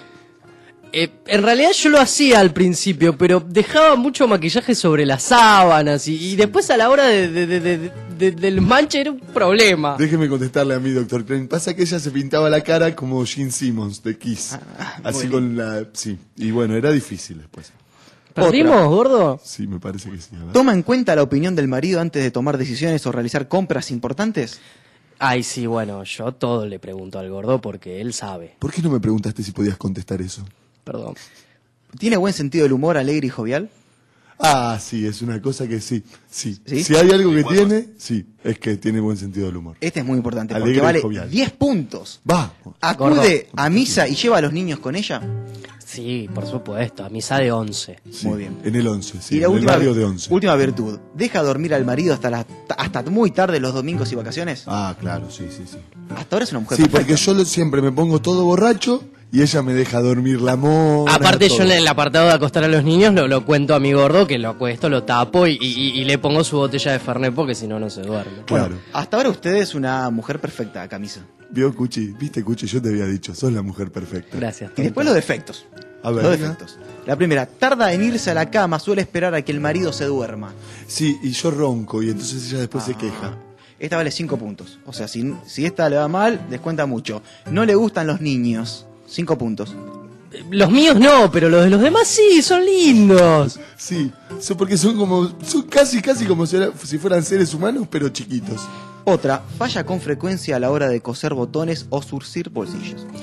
En realidad yo lo hacía al principio, pero dejaba mucho maquillaje sobre las sábanas y después a la hora del manche era un problema. Déjeme contestarle a mí, doctor Crane. Pasa que ella se pintaba la cara como Gene Simmons de Kiss. Así bueno. con la... Sí, y bueno, era difícil después. ¿Perdimos, gordo? Sí, me parece que sí. A ver. ¿Toma en cuenta la opinión del marido antes de tomar decisiones o realizar compras importantes? Ay, sí, bueno, yo todo le pregunto al gordo porque él sabe. ¿Por qué no me preguntaste si podías contestar eso? Perdón. ¿Tiene buen sentido del humor, alegre y jovial? Ah, sí, es una cosa que sí. ¿Sí? Si hay algo que tiene, sí, es que tiene buen sentido del humor. Este es muy importante Alegre porque vale y jovial. 10 puntos. Va. ¿Acude a misa y lleva a los niños con ella? Sí, por supuesto, a misa de 11. Sí, Muy bien. En el 11, sí, Y la en última, el barrio de 11. última virtud. ¿Deja dormir al marido hasta muy tarde los domingos y vacaciones? Ah, claro, sí. Hasta ahora es una mujer Sí, perfecta. porque yo siempre me pongo todo borracho y ella me deja dormir la mona. Aparte todo. yo en el apartado de acostar a los niños lo cuento a mi gordo, que lo acuesto, lo tapo y le pongo su botella de Fernet porque si no, no se duerme. Claro. Hasta ahora usted es una mujer perfecta, Camisa. Vio, Cuchi, viste, Cuchi, yo te había dicho, sos la mujer perfecta. Gracias. Y después los defectos. A ver, Los venga. defectos. La primera, tarda en irse a la cama, suele esperar a que el marido se duerma. Sí, y yo ronco y entonces ella después se queja. Esta vale 5 puntos. O sea, si esta le va mal, descuenta mucho. No le gustan los niños. 5 puntos. Los míos no, pero los de los demás sí, son lindos. Sí, porque son casi como si fueran seres humanos, pero chiquitos. Otra, falla con frecuencia a la hora de coser botones o zurcir bolsillos.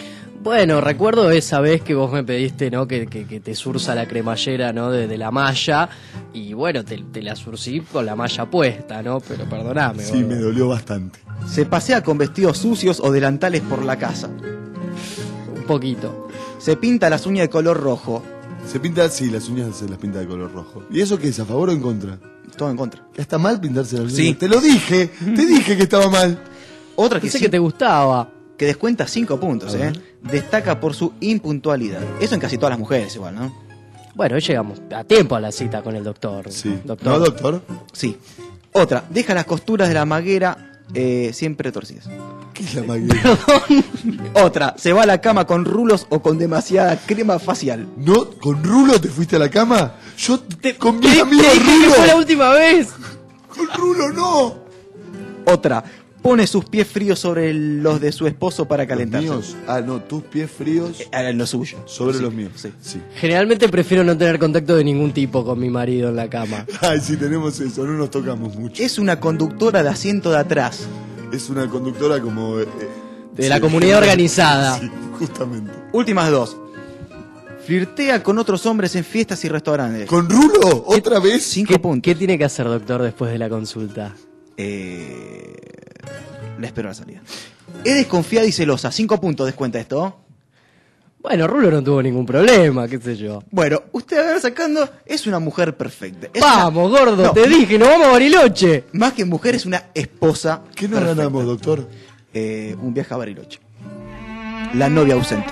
Bueno, recuerdo esa vez que vos me pediste, ¿no? Que te surza la cremallera, ¿no? De la malla. Y bueno, te la surcí con la malla puesta, ¿no? Pero perdoname. Sí, me dolió bastante. Se pasea con vestidos sucios o delantales por la casa. Un poquito. Se pinta las uñas de color rojo. Se pinta, sí, las uñas se las pinta de color rojo. ¿Y eso qué es? ¿A favor o en contra? Todo en contra. ¿Está mal pintarse las uñas? Sí. Te lo dije, te dije que estaba mal. Otra que Pensé que te gustaba. Que descuenta 5 puntos, A ver. Destaca por su impuntualidad. Eso en casi todas las mujeres igual, ¿no? Bueno, hoy llegamos a tiempo a la cita con el doctor. Sí. Doctor. ¿No, doctor? Sí. Otra, deja las costuras de la maguera siempre torcidas. ¿Qué es la maguera? Otra, se va a la cama con rulos o con demasiada crema facial. ¿No? ¿Con rulo te fuiste a la cama? Yo con mis ¿Qué? amigos ¿Qué rulo. fue la última vez? Con rulo no. Otra, pone sus pies fríos sobre los de su esposo para calentarse. ¿Los míos? Ah, no, tus pies fríos Lo suyo. sobre Sí, los míos. sí. Sí. Generalmente prefiero no tener contacto de ningún tipo con mi marido en la cama. Ay, sí, tenemos eso, no nos tocamos mucho. Es una conductora de asiento de atrás. Es una conductora como... De la comunidad organizada. Sí, justamente. Últimas dos. Flirtea con otros hombres en fiestas y restaurantes. ¿Con rulo? ¿Otra vez? 5 puntos. ¿Qué tiene que hacer, doctor, después de la consulta? Le espero la salida. Es desconfiada y celosa. 5 puntos descuenta esto. Bueno, Rulo no tuvo ningún problema, qué sé yo. Bueno, usted a ver sacando, es una mujer perfecta. Es Vamos, una- gordo, No, te dije, nos vamos a Bariloche. Más que mujer, es una esposa. ¿Qué nos perfecta. ganamos, doctor? Un viaje a Bariloche. La novia ausente.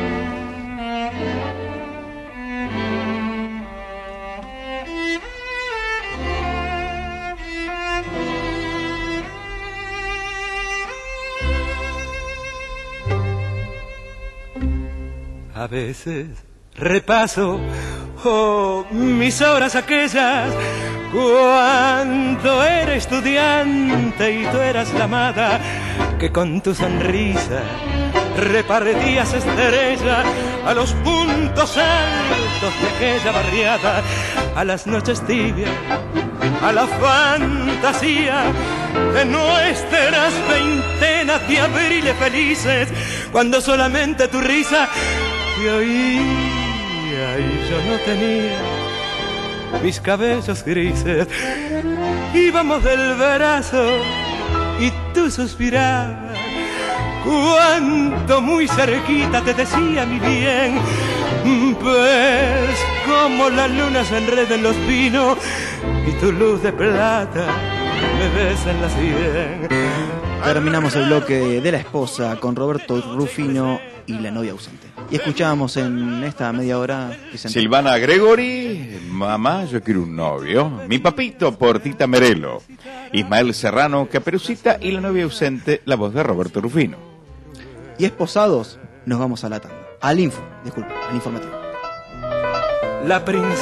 A veces repaso mis horas aquellas cuando era estudiante y tú eras la amada que con tu sonrisa repartías estrella a los puntos altos de aquella barriada, a las noches tibias, a la fantasía de nuestras veintenas de abriles felices, cuando solamente tu risa te oía y yo no tenía mis cabellos grises. Íbamos del brazo y tú suspirabas, cuando muy cerquita te decía mi bien. Ves como la luna se enreda en los pinos y tu luz de plata me besa en la sien. Terminamos el bloque de la esposa con Roberto Rufino y la novia ausente. Y escuchábamos en esta media hora... Vicente. Silvana Gregory, Mamá, yo quiero un novio. Mi papito, por Tita Merelo. Ismael Serrano, Caperucita y la novia ausente, la voz de Roberto Rufino. Y esposados, nos vamos a la tanda. Al informativo. La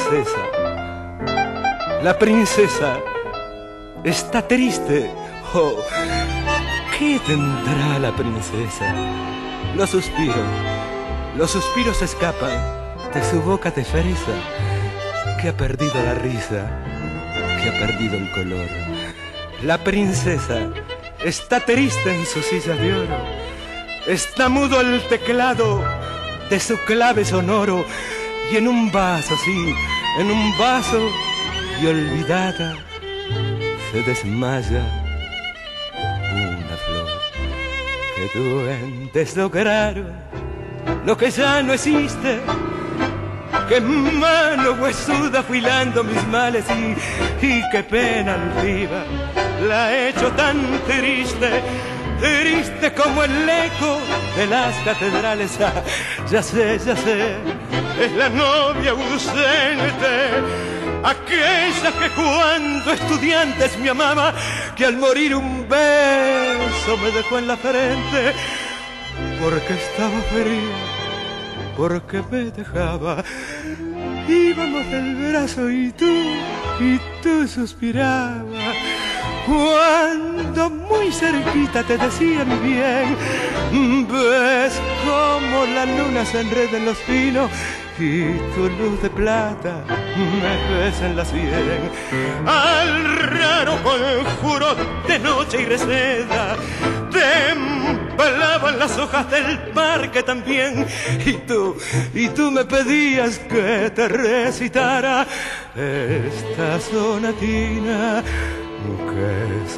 princesa está triste. Oh, ¿qué tendrá la princesa? Los suspiros escapan de su boca de fresa, que ha perdido la risa, que ha perdido el color. La princesa está triste en su silla de oro, está mudo el teclado de su clave sonoro, y en un vaso, sí, en un vaso, y olvidada, se desmaya una flor. Que duendes lograron lo que ya no existe, que mano huesuda fue hilando mis males, y qué pena altiva la he hecho tan triste, triste como el eco de las catedrales. Ah, ya sé, es la novia ausente, aquella que cuando estudiantes me amaba, que al morir un beso me dejó en la frente, porque estaba fría, porque me dejaba. Íbamos del brazo y tú suspirabas, cuando muy cerquita te decía mi bien. Ves como la luna se enreda en los pinos y tu luz de plata me besa en la sien. Al raro conjuro de noche y receda temblaban las las hojas del parque también. Y tú me pedías que te recitara esta sonatina que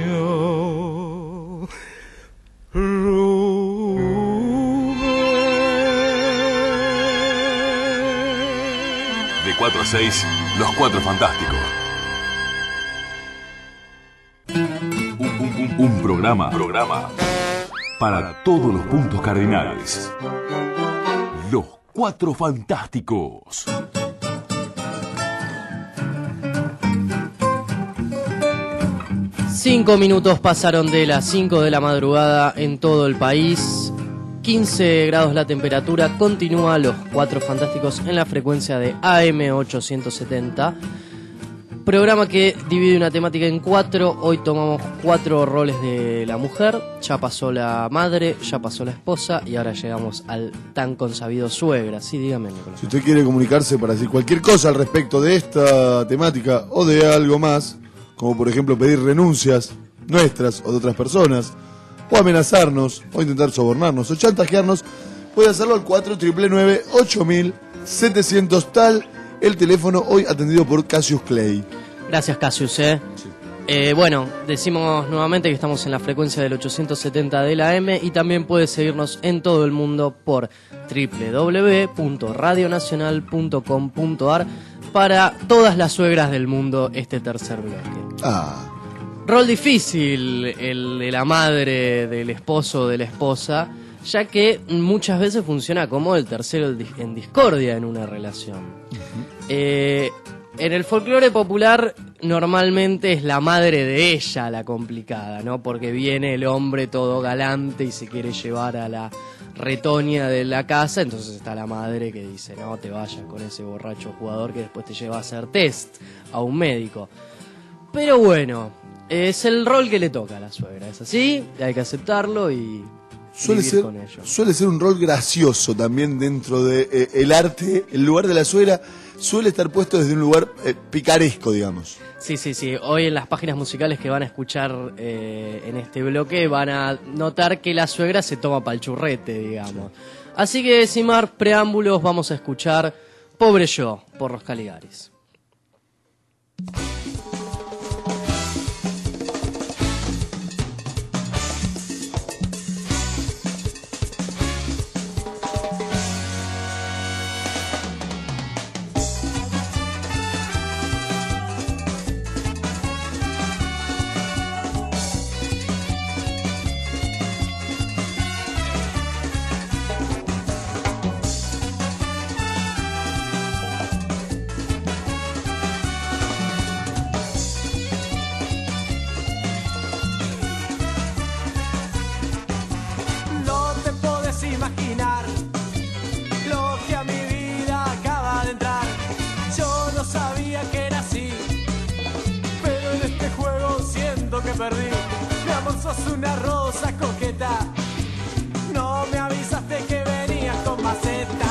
soñó Rubén. De 4 a 6, Los Cuatro Fantásticos. Un programa para todos los puntos cardinales. Los Cuatro Fantásticos. Cinco minutos pasaron de las 5 de la madrugada en todo el país. 15 grados la temperatura. Continúa Los Cuatro Fantásticos en la frecuencia de AM870. Programa que divide una temática en 4. Hoy tomamos 4 roles de la mujer. Ya pasó la madre, ya pasó la esposa y ahora llegamos al tan consabido suegra. Sí, dígame, Nicolás. Si usted quiere comunicarse para decir cualquier cosa al respecto de esta temática o de algo más, como por ejemplo pedir renuncias nuestras o de otras personas, o amenazarnos, o intentar sobornarnos, o chantajearnos, puede hacerlo al 499-8000-700 tal, el teléfono hoy atendido por Cassius Clay. Gracias, Cassius. Sí. Bueno, decimos nuevamente que estamos en la frecuencia del 870 de la AM y también puede seguirnos en todo el mundo por www.radionacional.com.ar para todas las suegras del mundo este tercer bloque. Rol difícil el de la madre, del esposo o de la esposa, ya que muchas veces funciona como el tercero en discordia en una relación. En el folclore popular normalmente es la madre de ella la complicada, ¿no? Porque viene el hombre todo galante y se quiere llevar a la retoña de la casa, entonces está la madre que dice, no te vayas con ese borracho jugador que después te lleva a hacer test a un médico. Pero bueno, es el rol que le toca a la suegra, es así, hay que aceptarlo y vivir con ello. Suele ser un rol gracioso también dentro de el arte. El lugar de la suegra suele estar puesto desde un lugar picaresco, digamos. Sí. Hoy en las páginas musicales que van a escuchar en este bloque van a notar que la suegra se toma pa'l churrete, digamos. Así que sin más preámbulos vamos a escuchar Pobre Yo por los Caligaris. Perdí, mi amor, sos una rosa coqueta. No me avisaste que venías con maceta.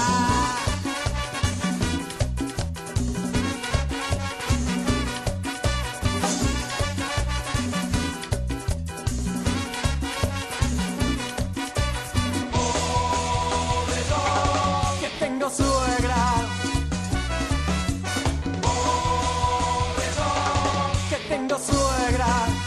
Pobre yo, que tengo suegra. Pobre yo, que tengo suegra.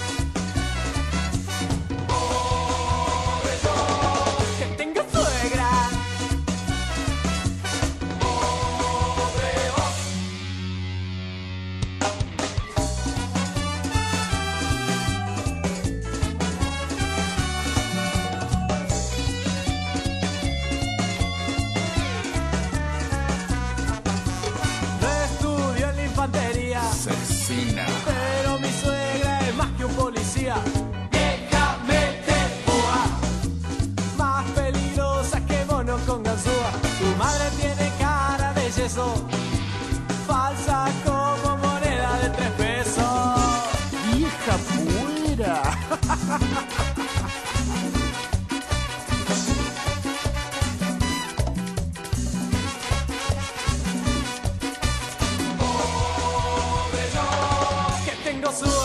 Pero mi suegra es más que un policía. Déjame te púa, más peligrosa que mono con ganzúa. Tu madre tiene cara de yeso, falsa como moneda de 3 pesos. ¡Vieja fuera!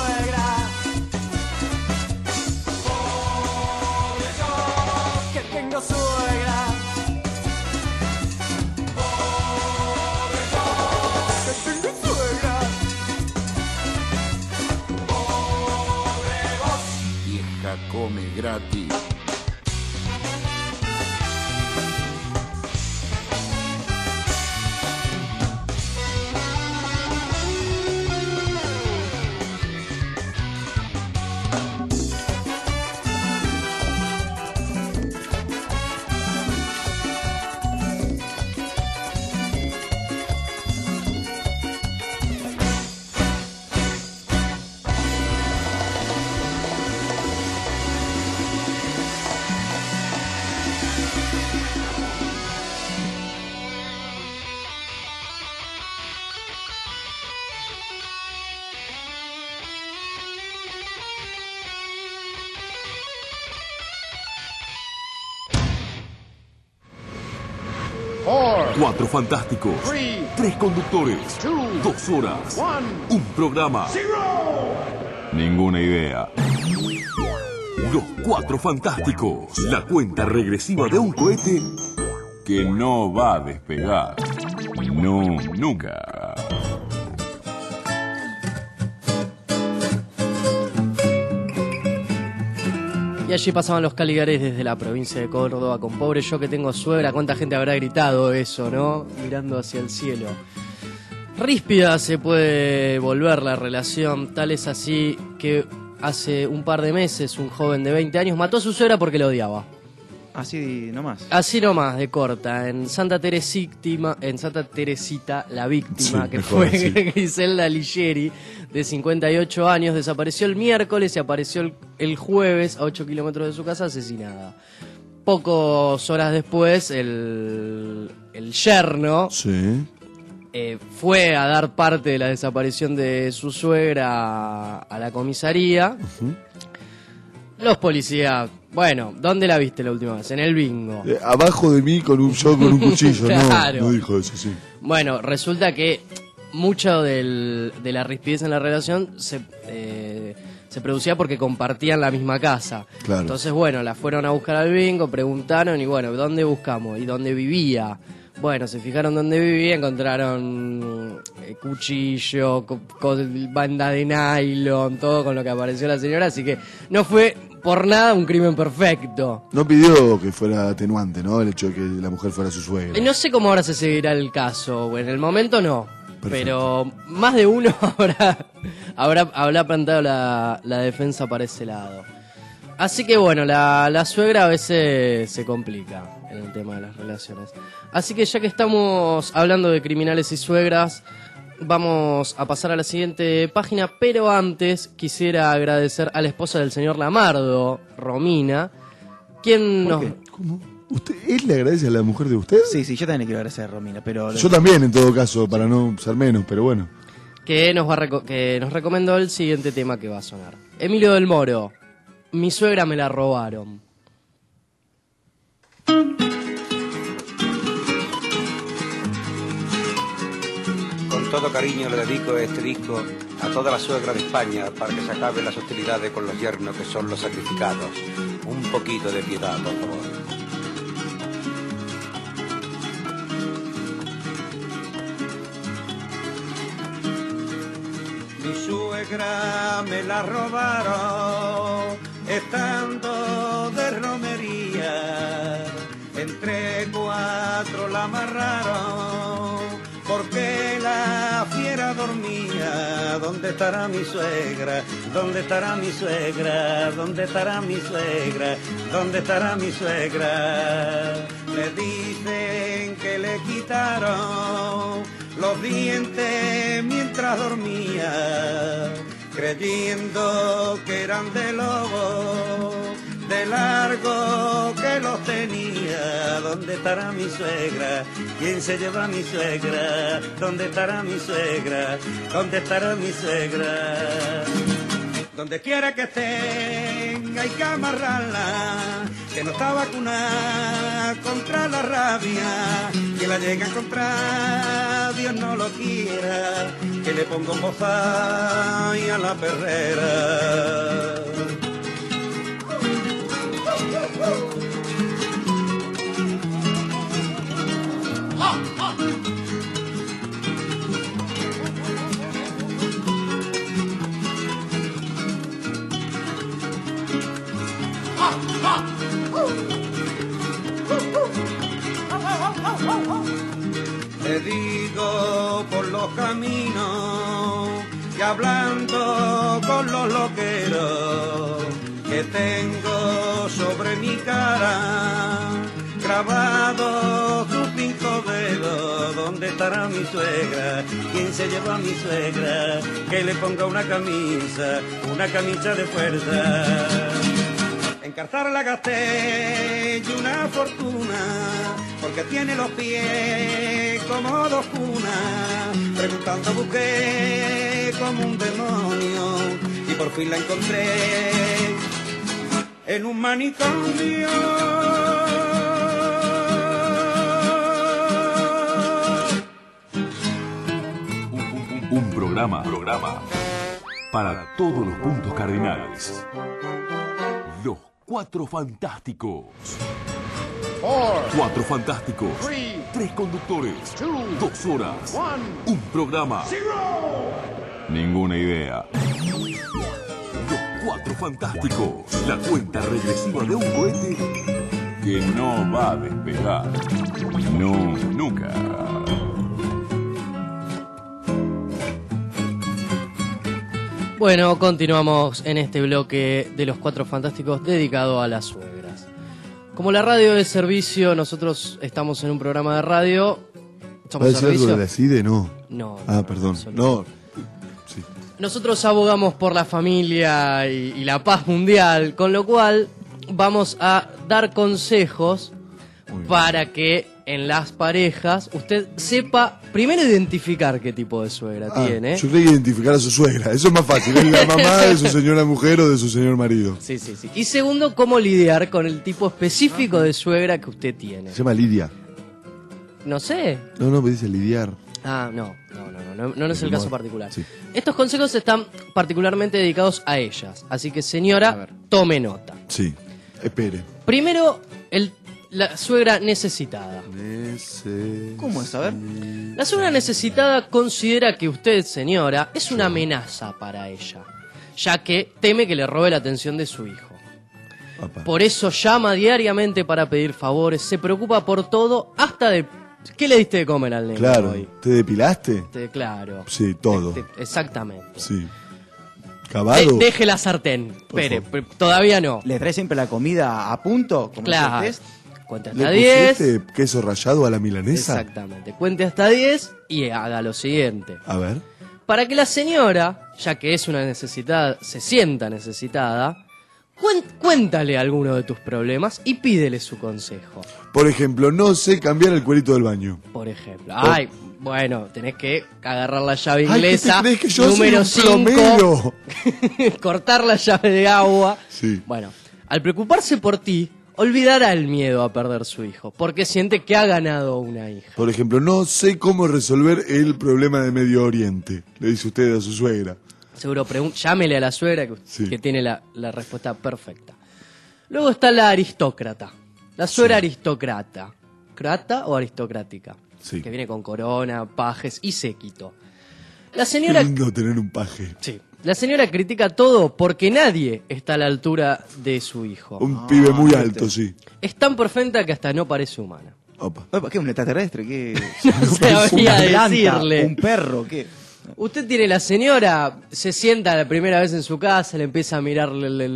Suegra, pobre yo, que tengo come gratis. Cuatro fantásticos, 3 conductores, 2 horas, un programa, ninguna idea. Los Cuatro Fantásticos, la cuenta regresiva de un cohete que no va a despegar. No, nunca. Y allí pasaban los Caligares desde la provincia de Córdoba con Pobre yo que tengo suegra. ¿Cuánta gente habrá gritado eso, no? Mirando hacia el cielo. Ríspida se puede volver la relación, tal es así que hace un par de meses un joven de 20 años mató a su suegra porque la odiaba. Así nomás. Así nomás, de corta. En Santa Teresita, la víctima, Sí, que mejor fue así. Griselda Ligieri, de 58 años, desapareció el miércoles y apareció el jueves a 8 kilómetros de su casa asesinada. Pocos horas después, el yerno Sí. fue a dar parte de la desaparición de su suegra a la comisaría. Los policías, bueno, ¿dónde la viste la última vez? En el bingo. Abajo de mí con un cuchillo, Claro. no dijo eso, sí. Bueno, resulta que mucho de la rispidez en la relación se producía porque compartían la misma casa. Claro. Entonces, bueno, la fueron a buscar al bingo, preguntaron y bueno, ¿dónde buscamos? ¿Y dónde vivía? Bueno, se fijaron dónde vivía, encontraron cuchillo, banda de nylon, todo con lo que apareció la señora, así que no fue por nada un crimen perfecto. No pidió que fuera atenuante, ¿no? El hecho de que la mujer fuera su suegra. No sé cómo ahora se seguirá el caso, en el momento no, Perfecto. pero más de uno habrá plantado la defensa para ese lado. Así que bueno, la suegra a veces se complica en el tema de las relaciones. Así que ya que estamos hablando de criminales y suegras, vamos a pasar a la siguiente página, pero antes quisiera agradecer a la esposa del señor Lamardo, Romina, quien nos... ¿Cómo? ¿Él le agradece a la mujer de usted? Sí, yo también le quiero agradecer a Romina, pero... Yo también, en todo caso, para no ser menos, pero bueno. que nos recomendó el siguiente tema que va a sonar. Emilio del Moro, Mi suegra me la robaron. Con todo cariño le dedico este disco a toda la suegra de España para que se acaben las hostilidades con los yernos que son los sacrificados. Un poquito de piedad, por favor. Mi suegra me la robaron estando de romería. Entre 4 la amarraron porque la fiera dormía. ¿Dónde estará mi suegra? ¿Dónde estará mi suegra? ¿Dónde estará mi suegra? ¿Dónde estará mi suegra? Me dicen que le quitaron los dientes mientras dormía, creyendo que eran de lobo, de largo que los tenía. ¿Dónde estará mi suegra? ¿Quién se lleva a mi suegra? ¿Dónde estará mi suegra? ¿Dónde estará mi suegra? Donde quiera que estén hay que amarrarla, que no está vacunada contra la rabia. Que la llegue a encontrar, Dios no lo quiera, que le pongo moza y a la perrera. Te digo por los caminos y hablando con los loqueros que tengo sobre mi cara grabado sus 5 dedos. ¿Dónde estará mi suegra? ¿Quién se llevó a mi suegra? Que le ponga una camisa de fuerza. Encarzar la gasté y una fortuna, porque tiene los pies como 2 cunas. Preguntando busqué como un demonio y por fin la encontré en un manicomio. Un programa para todos los puntos cardinales. Los 4 Fantásticos. 4 Fantásticos. 3 conductores. 2 horas. Un programa. Ninguna idea. Los 4 Fantásticos. La cuenta regresiva de un cohete que no va a despegar. No, nunca. Bueno, continuamos en este bloque de los 4 Fantásticos dedicado a las suegras. Como la radio es servicio, nosotros estamos en un programa de radio. ¿Somos ¿Puede ser algo servicio? de la CIDE? No. No. Ah, perdón. No. Sí. Nosotros abogamos por la familia y la paz mundial, con lo cual vamos a dar consejos para que en las parejas usted sepa primero identificar qué tipo de suegra tiene. Yo creí identificar a su suegra. Eso es más fácil. ¿Es la mamá de su señora mujer o de su señor marido? Sí. Y segundo, cómo lidiar con el tipo específico de suegra que usted tiene. Se llama Lidia. No sé. No, me dice lidiar. Ah, no es el caso particular. Sí. Estos consejos están particularmente dedicados a ellas. Así que, señora, tome nota. Sí, espere. Primero, la suegra necesitada. ¿Cómo es? A ver. La suegra necesitada considera que usted, señora, es una amenaza para ella, ya que teme que le robe la atención de su hijo. Por eso llama diariamente para pedir favores, se preocupa por todo, hasta de... ¿Qué le diste de comer al nene Claro, hoy? ¿te depilaste? Claro. Sí, todo. Exactamente. Sí. ¿Cavado? Deje la sartén. Espere, todavía no. ¿Le trae siempre la comida a punto? Como Claro. el test? Cuente ¿Le hasta 10. pusiste queso rallado a la milanesa? Exactamente. Cuente hasta 10 y haga lo siguiente. A ver. Para que la señora, ya que es una necesitada, se sienta necesitada, cuéntale alguno de tus problemas y pídele su consejo. Por ejemplo, no sé cambiar el cuerito del baño. Por ejemplo. Bueno, tenés que agarrar la llave inglesa. ¿qué te crees que yo número soy un 5. plomero? Cortar la llave de agua. Sí. Bueno, al preocuparse por ti, olvidará el miedo a perder su hijo, porque siente que ha ganado una hija. Por ejemplo, no sé cómo resolver el problema de Medio Oriente. Le dice usted a su suegra. Seguro, llámele a la suegra que tiene la respuesta perfecta. Luego está la aristócrata. La suegra aristócrata. ¿Crata o aristocrática? Sí. Que viene con corona, pajes y séquito. La señora... Qué lindo tener un paje. Sí. La señora critica todo porque nadie está a la altura de su hijo. Un pibe muy alto, sí. Es tan perfecta que hasta no parece humana. Opa. ¿Qué? ¿Un extraterrestre? ¿Qué? No sabría decirle. ¿Un perro? ¿Qué? Usted tiene la señora, se sienta la primera vez en su casa, le empieza a mirar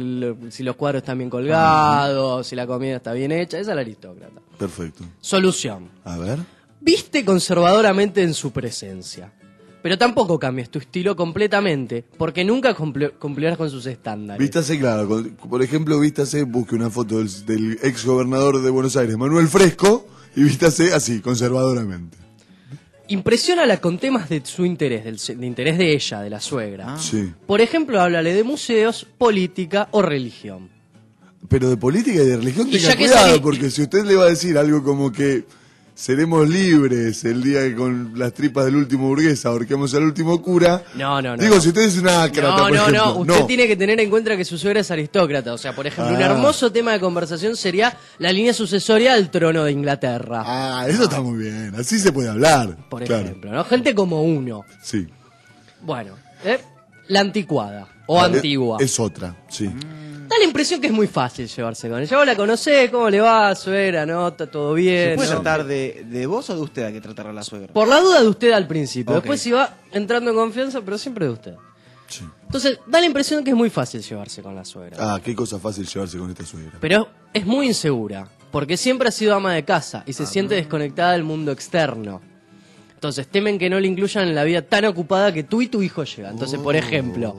si los cuadros están bien colgados, si la comida está bien hecha. Esa es la aristócrata. Perfecto. Solución. A ver. Viste conservadoramente en su presencia. Pero tampoco cambies tu estilo completamente, porque nunca cumplirás con sus estándares. Vístase, claro. Por ejemplo, vístase, busque una foto del ex gobernador de Buenos Aires, Manuel Fresco, y vístase así, conservadoramente. Impresiónala con temas de su interés, de interés de ella, de la suegra. Sí. Por ejemplo, háblale de museos, política o religión. Pero de política y de religión Y tenga ya que cuidado, salí- porque si usted le va a decir algo como que seremos libres el día que con las tripas del último burgués ahorquemos al último cura. No. Digo, si usted es una ácrata, por ejemplo. Usted tiene que tener en cuenta que su suegra es aristócrata. O sea, por ejemplo, un hermoso tema de conversación sería la línea sucesoria al trono de Inglaterra. Ah, eso está muy bien. Así se puede hablar. Por claro. ejemplo, ¿no? Gente como uno. Sí. Bueno, la anticuada. o antigua. Es otra, sí. Da la impresión que es muy fácil llevarse con ella. Vos la conocés, ¿cómo le va, suegra? ¿No? ¿Está todo bien? ¿Se puede ¿no? tratar de vos o de usted? Hay que tratar a la suegra. Por la duda de usted al principio. Ok. Después si va entrando en confianza, pero siempre de usted. Sí. Entonces, da la impresión que es muy fácil llevarse con la suegra. Ah, qué cosa fácil llevarse con esta suegra. Pero es muy insegura, porque siempre ha sido ama de casa y se siente desconectada del mundo externo. Entonces temen que no le incluyan en la vida tan ocupada que tú y tu hijo llegan. Entonces, por ejemplo,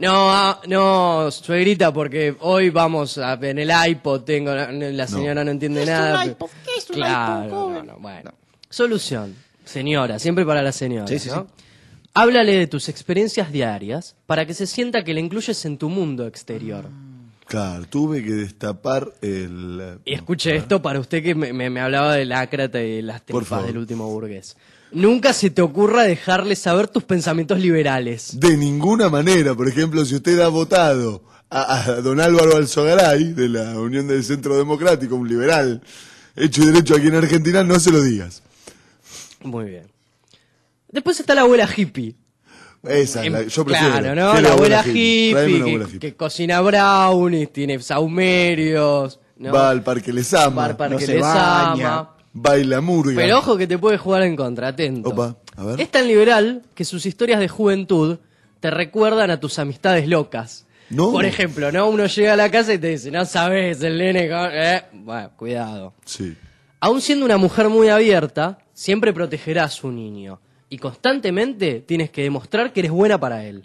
no, suegrita, porque hoy vamos en el iPod, la señora no entiende nada. ¿Qué es un Claro, iPod? bueno. Solución, señora, siempre para la señora. Sí, sí, ¿no? sí. Háblale de tus experiencias diarias para que se sienta que la incluyes en tu mundo exterior. Claro, tuve que destapar el... Y escuche esto para usted que me hablaba del ácrata y de las Por tripas favor. del último burgués. Nunca se te ocurra dejarle saber tus pensamientos liberales. De ninguna manera. Por ejemplo, si usted ha votado a don Álvaro Alzogaray, de la Unión del Centro Democrático, un liberal hecho y derecho aquí en Argentina, no se lo digas. Muy bien. Después está la abuela hippie. Esa, yo prefiero. Claro, ¿no? Quiero La abuela Tráeme hippie, una abuela que cocina brownies, tiene saumerios, ¿no? Va al Parque Lesama. Va al Parque no se Lesama. baña. Baila murga. Pero ojo que te puede jugar en contra, atento. Opa, a ver. Es tan liberal que sus historias de juventud te recuerdan a tus amistades locas. No. Por ejemplo, ¿no? Uno llega a la casa y te dice, no sabes, el nene... Bueno, cuidado. Sí. Aún siendo una mujer muy abierta, siempre protegerá a su niño. Y constantemente tienes que demostrar que eres buena para él.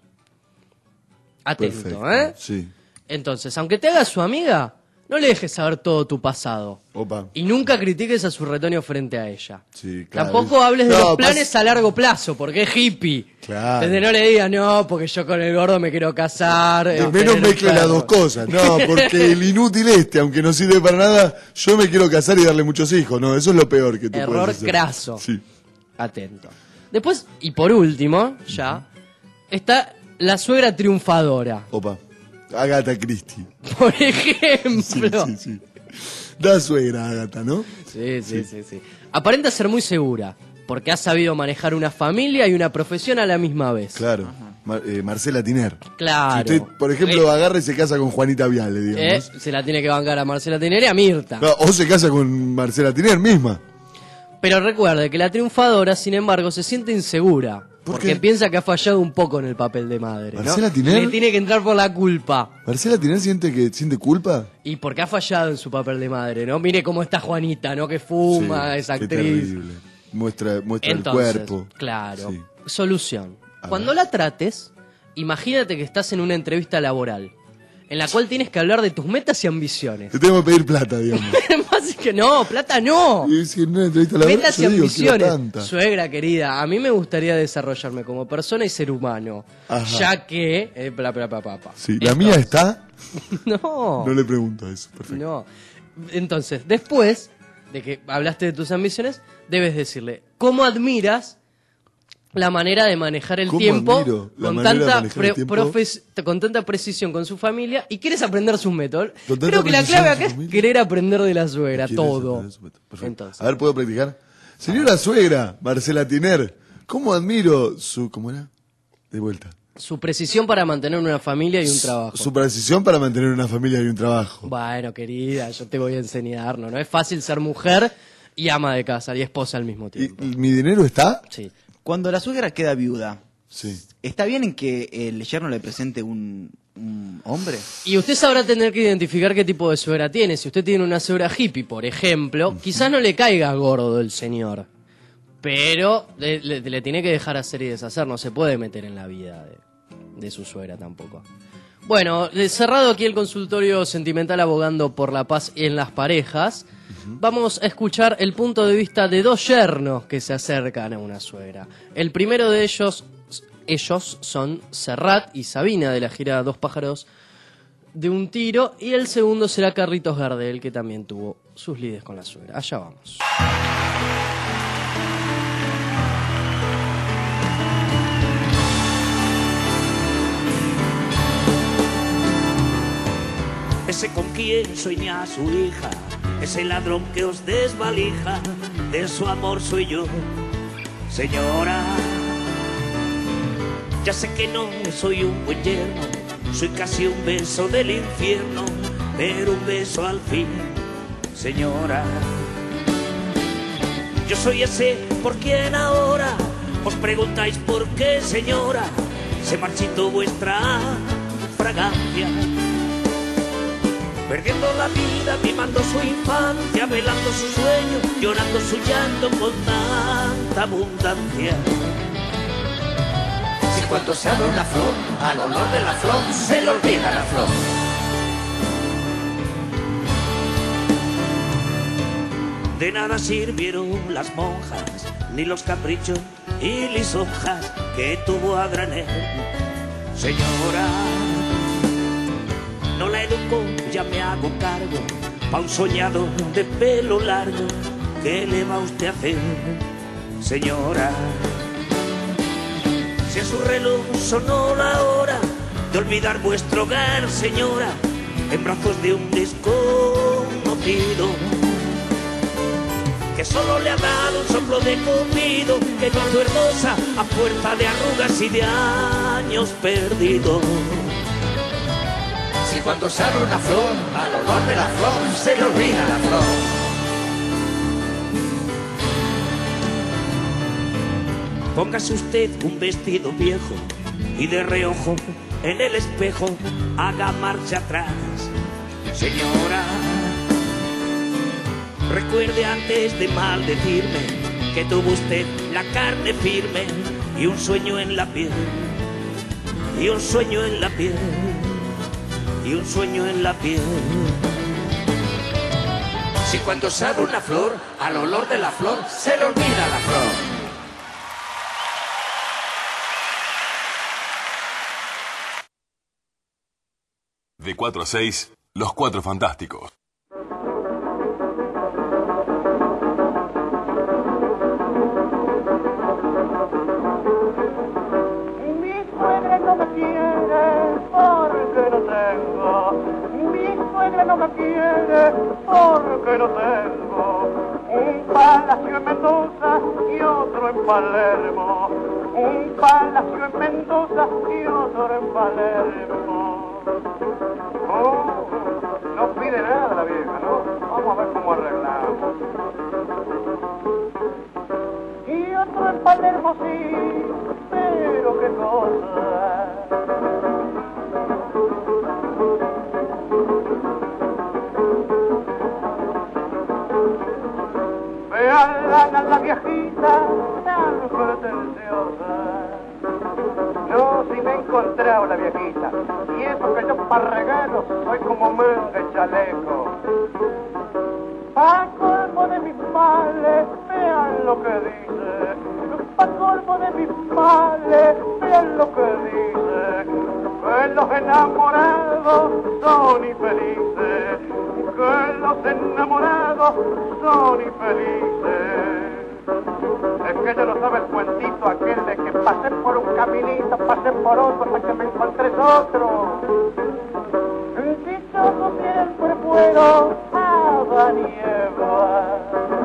Atento, Perfecto. ¿eh? Sí. Entonces, aunque te hagas su amiga, no le dejes saber todo tu pasado. Opa. Y nunca critiques a su retoño frente a ella. Sí, claro. Tampoco hables de No, los planes a largo plazo, porque es hippie. Claro. Entonces no le digas, no, porque yo con el gordo me quiero casar. Menos tener un mezcle las perro". dos cosas. No, porque el inútil aunque no sirve para nada, yo me quiero casar y darle muchos hijos. No, eso es lo peor que tú Error puedes hacer. craso. Sí. Atento. Después, y por último, ya, está la suegra triunfadora. Opa. Agatha Christie. Por ejemplo. Sí, sí, sí. Da suegra, Agatha, ¿no? Sí. Aparenta ser muy segura, porque ha sabido manejar una familia y una profesión a la misma vez. Claro. Marcela Tiner. Claro. Si usted, por ejemplo, agarra y se casa con Juanita Viale, digamos. Se la tiene que bancar a Marcela Tiner y a Mirta. No, o se casa con Marcela Tiner misma. Pero recuerde que la triunfadora, sin embargo, se siente insegura. ¿Por Porque qué? piensa que ha fallado un poco en el papel de madre. ¿no? ¿Marcela Tiner? Le tiene que entrar por la culpa. ¿Marcela Tiner siente culpa? Y porque ha fallado en su papel de madre, ¿no? Mire cómo está Juanita, ¿no? Que fuma, Sí, es qué actriz. terrible. Muestra Entonces, el cuerpo. Claro. Sí. Solución. A Cuando la trates, imagínate que estás en una entrevista laboral, en la cual tienes que hablar de tus metas y ambiciones. Te tengo que pedir plata, digamos. Más que no, plata no. Y si en una entrevista laboral, Metas y yo digo, quiero ambiciones. tanta. Suegra querida, a mí me gustaría desarrollarme como persona y ser humano. Ajá. Ya que... Sí, la mía está. No. No le pregunto eso. Perfecto. No. Entonces, después de que hablaste de tus ambiciones, debes decirle cómo admiras la manera de manejar el ¿Cómo tiempo admiro la con manera de tanta, manejar el tiempo? con tanta precisión con su familia y quieres aprender sus métodos. Con tanta Creo que la precisión clave con acá su es familia. querer aprender de la suegra, ¿Quieres todo. aprender su método? Perfecto. Entonces, A ver, ¿puedo practicar? Señora suegra, Marcela Tiner, ¿cómo admiro su... ¿Cómo era? De vuelta. su precisión para mantener una familia y un trabajo. Su precisión para mantener una familia y un trabajo. Bueno, querida, yo te voy a enseñar, ¿no? No es fácil ser mujer y ama de casa y esposa al mismo tiempo. ¿Y mi dinero está? Sí. Cuando la suegra queda viuda, Sí. ¿está bien en que el yerno le presente un hombre? Y usted sabrá tener que identificar qué tipo de suegra tiene. Si usted tiene una suegra hippie, por ejemplo, quizás no le caiga gordo el señor. Pero le tiene que dejar hacer y deshacer. No se puede meter en la vida de su suegra tampoco. Bueno, cerrado aquí el consultorio sentimental abogando por la paz en las parejas, vamos a escuchar el punto de vista de dos yernos que se acercan a una suegra. El primero de ellos son Serrat y Sabina de la gira Dos pájaros de un tiro, y el segundo será Carlitos Gardel, que también tuvo sus lides con la suegra. Allá vamos. Ese con quien soy a su hija, ese ladrón que os desvalija, de su amor soy yo, señora. Ya sé que no soy un buen yerno, Soy casi un beso del infierno, pero un beso al fin, señora. Yo soy ese por quien ahora os preguntáis por qué, señora, se marchitó vuestra fragancia. Perdiendo la vida, mimando su infancia, velando su sueño, llorando su llanto con tanta abundancia. Si cuando se abre una flor, al olor de la flor, se le olvida la flor. De nada sirvieron las monjas, ni los caprichos y lisonjas que tuvo a granel, señora. No la educo, ya me hago cargo, pa' un soñado de pelo largo, ¿qué le va usted a hacer, señora? Si a su reloj sonó la hora de olvidar vuestro hogar, señora, en brazos de un desconocido, que solo le ha dado un soplo de cupido, que no es hermosa a fuerza de arrugas y de años perdidos. Si cuando se abre una flor, al olor de la flor, se le olvida la flor. Póngase usted un vestido viejo y de reojo en el espejo haga marcha atrás, señora. Recuerde antes de maldecirme que tuvo usted la carne firme y un sueño en la piel, y un sueño en la piel, y un sueño en la piel. Si cuando se abre una flor, al olor de la flor, se le olvida la flor. De 4 a 6, Los Cuatro Fantásticos. Mi suegra no me quiere porque no tengo. Mi suegra no me quiere porque no tengo. Un palacio en Mendoza y otro en Palermo. Un palacio en Mendoza y otro en Palermo. Oh, no pide nada la vieja, ¿no? Vamos a ver cómo arreglamos. Y otro en Palermo sí, pero qué cosa. Vean a la viejita tan pretenciosa. No, si me he encontrado la viejita. Y eso que yo para regalo soy como manga y chaleco. Pa' colmo de mis males, vean lo que dice. Pa' colmo de mis males, vean lo que dice. Que los enamorados son infelices. Que los enamorados son infelices. Es que ella no sabe el cuentito aquel de que pasé por un caminito, pasé por otro hasta que me encontré otro. Si todo siempre puedo, Adán y Eva.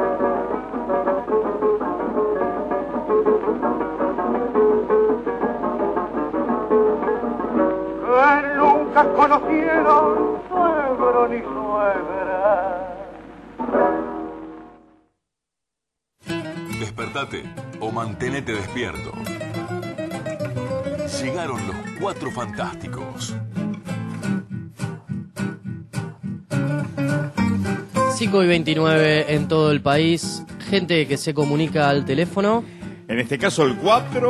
Que nunca conocieron suegro ni suegra. Despertate o mantenete despierto. Llegaron los Cuatro Fantásticos. 5:29 en todo el país. Gente que se comunica al teléfono. En este caso el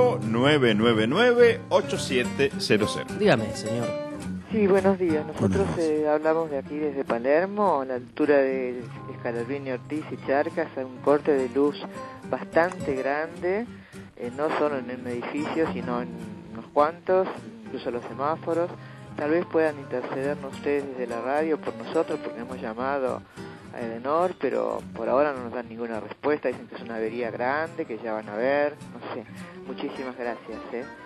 4999-8700. Dígame, señor. Sí, buenos días. Nosotros hablamos de aquí desde Palermo, a la altura de Scalabrini, Ortiz y Charcas. Hay un corte de luz bastante grande, no solo en un edificio, sino en unos cuantos, incluso los semáforos. Tal vez puedan intercedernos ustedes desde la radio por nosotros, porque hemos llamado a Edenor, pero por ahora no nos dan ninguna respuesta. Dicen que es una avería grande, que ya van a ver, no sé. Muchísimas gracias.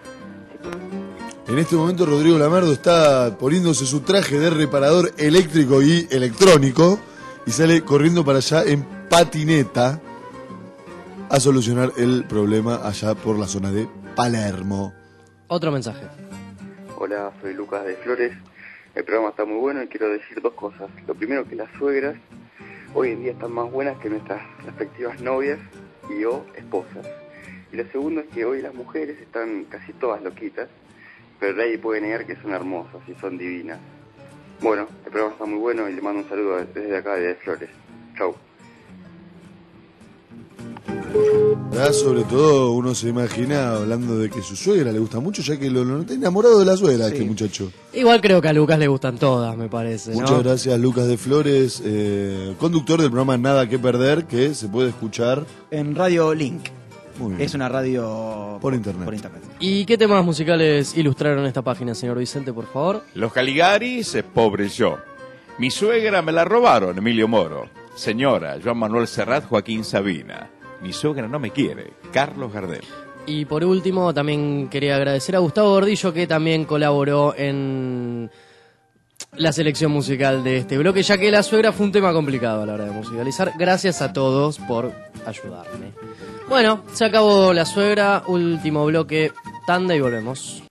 En este momento Rodrigo Lamardo está poniéndose su traje de reparador eléctrico y electrónico y sale corriendo para allá en patineta a solucionar el problema allá por la zona de Palermo. Otro mensaje. Hola, soy Lucas de Flores. El programa está muy bueno y quiero decir dos cosas. Lo primero, que las suegras hoy en día están más buenas que nuestras respectivas novias y o esposas. Y lo segundo es que hoy las mujeres están casi todas loquitas, pero nadie puede negar que son hermosas y son divinas. Bueno, el programa está muy bueno y le mando un saludo desde acá de Flores. Chau. Sobre todo uno se imagina hablando de que su suegra le gusta mucho, ya que lo está enamorado de la suegra, Sí. este muchacho. Igual creo que a Lucas le gustan todas, me parece, ¿no? Muchas gracias, Lucas de Flores, conductor del programa Nada que Perder, que se puede escuchar en Radio Link. Muy bien. Es una radio Por internet. ¿Y qué temas musicales ilustraron esta página, señor Vicente, por favor? Los Caligaris, Pobre yo. Mi suegra me la robaron, Emilio Moro. Señora, Joan Manuel Serrat, Joaquín Sabina. Mi suegra no me quiere, Carlos Gardel. Y por último, también quería agradecer a Gustavo Gordillo, que también colaboró en la selección musical de este bloque, ya que La suegra fue un tema complicado a la hora de musicalizar. Gracias a todos por ayudarme. Bueno, se acabó La suegra, último bloque, tanda y volvemos.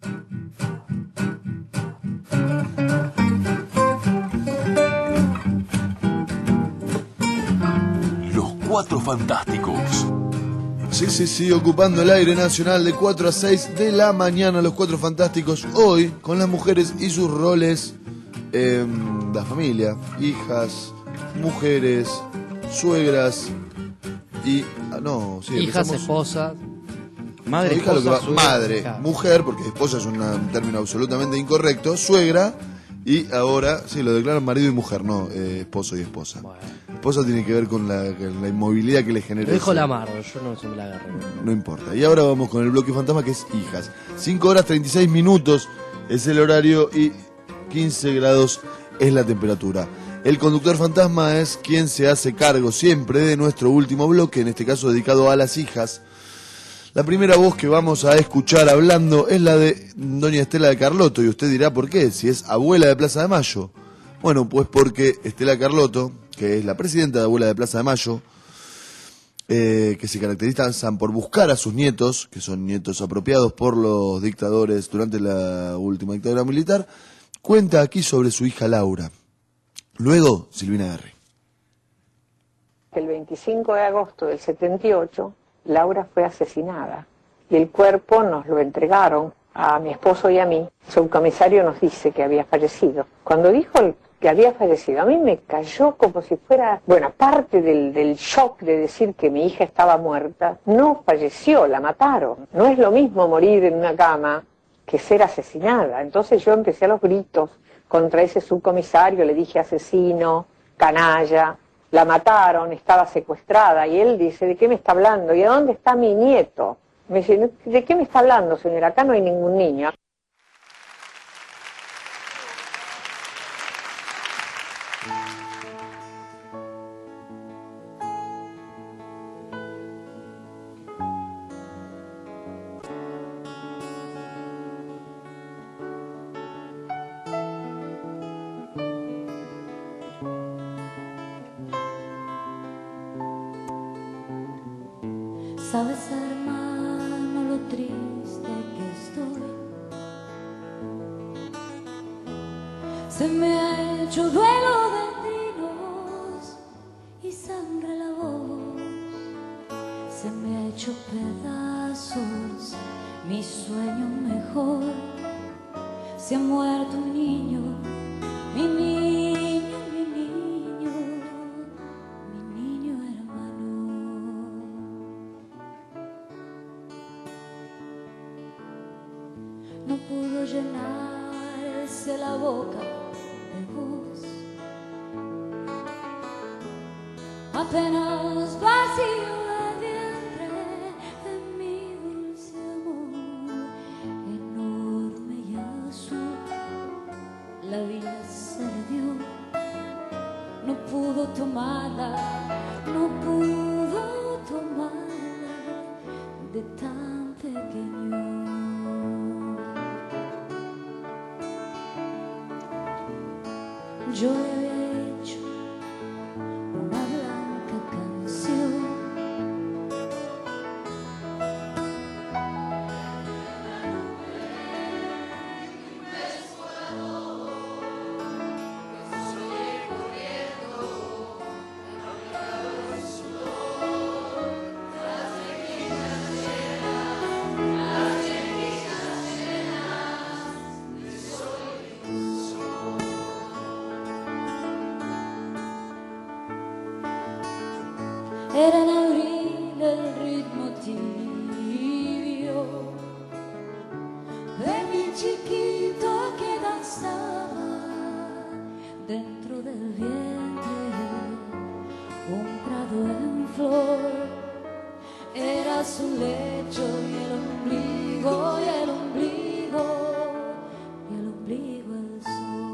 Los Cuatro Fantásticos. Sí, ocupando el aire nacional de 4 a 6 de la mañana, Los Cuatro Fantásticos, hoy con las mujeres y sus roles en la familia, hijas, mujeres, suegras y... Hijas, esposas. Madre, hija, esposa, lo que va- suegra, madre, claro. mujer, porque esposa es un término absolutamente incorrecto, suegra, y ahora, sí, lo declaran marido y mujer, no esposo y esposa. Esposa tiene que ver con la inmovilidad que le genera. Lo dijo eso. la Mardo, yo no se me la agarré. No importa. Y ahora vamos con el bloque fantasma, que es hijas. 5 horas 36 minutos es el horario y 15 grados es la temperatura. El conductor fantasma es quien se hace cargo siempre de nuestro último bloque, en este caso dedicado a las hijas. La primera voz que vamos a escuchar hablando es la de doña Estela de Carlotto, y usted dirá por qué, si es abuela de Plaza de Mayo. Bueno, pues porque Estela Carlotto, que es la presidenta de Abuela de Plaza de Mayo, que se caracterizan por buscar a sus nietos, que son nietos apropiados por los dictadores durante la última dictadura militar, cuenta aquí sobre su hija Laura. Luego, Silvina Garri. El 25 de agosto del 78, Laura fue asesinada y el cuerpo nos lo entregaron a mi esposo y a mí. El subcomisario nos dice que había fallecido. Cuando dijo que había fallecido, a mí me cayó como si fuera, bueno, aparte del shock de decir que mi hija estaba muerta, no falleció, la mataron. No es lo mismo morir en una cama que ser asesinada. Entonces yo empecé a los gritos contra ese subcomisario, le dije asesino, canalla, la mataron, estaba secuestrada, y él dice, ¿de qué me está hablando? ¿Y a dónde está mi nieto? Me dice, ¿de qué me está hablando, señora? Acá no hay ningún niño. Sabes, hermano, lo triste que estoy. Se me ha hecho duelo de trinos y sangre la voz. Se me ha hecho pedazos mi sueño mejor. Se ha muerto un niño, mi niño, mi niño, mi niño hermano. No pudo llenarse la boca de voz, apenas vacío de vientre de mi dulce amor, enorme y azul. La vida se le dio, no pudo tomarla, no pudo tomarla de tan pequeño. Yo le había hecho una blanca canción, Era en abril el ritmo tibio de mi chiquito que danzaba dentro del vientre, un prado en flor. Era su lecho y el ombligo, y el ombligo, y el ombligo el sol.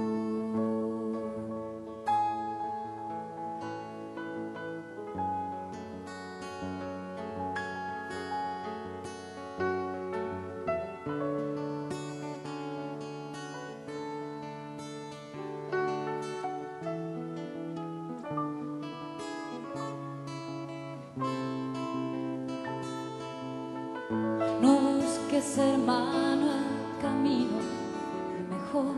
No busques, hermano, el camino mejor,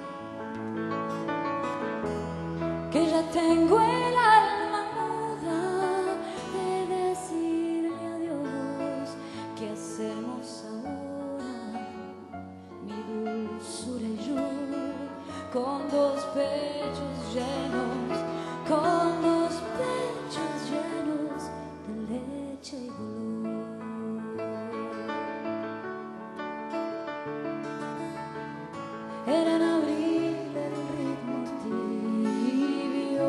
que ya tengo el alma muda de decirle adiós. ¿Qué hacemos ahora, mi dulzura y yo, con dos pechos llenos, con dos pechos llenos de leche y dolor? Era en abril el ritmo tibio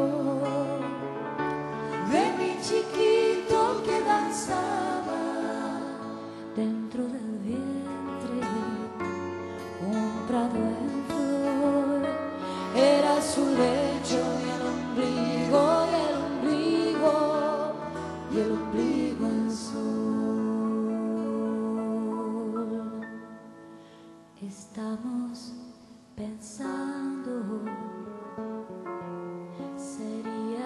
de mi chiquito que danzaba dentro del vientre, un prado en flor. Era su lecho y el ombligo, y el ombligo, y el ombligo el sol. Estamos pensando, sería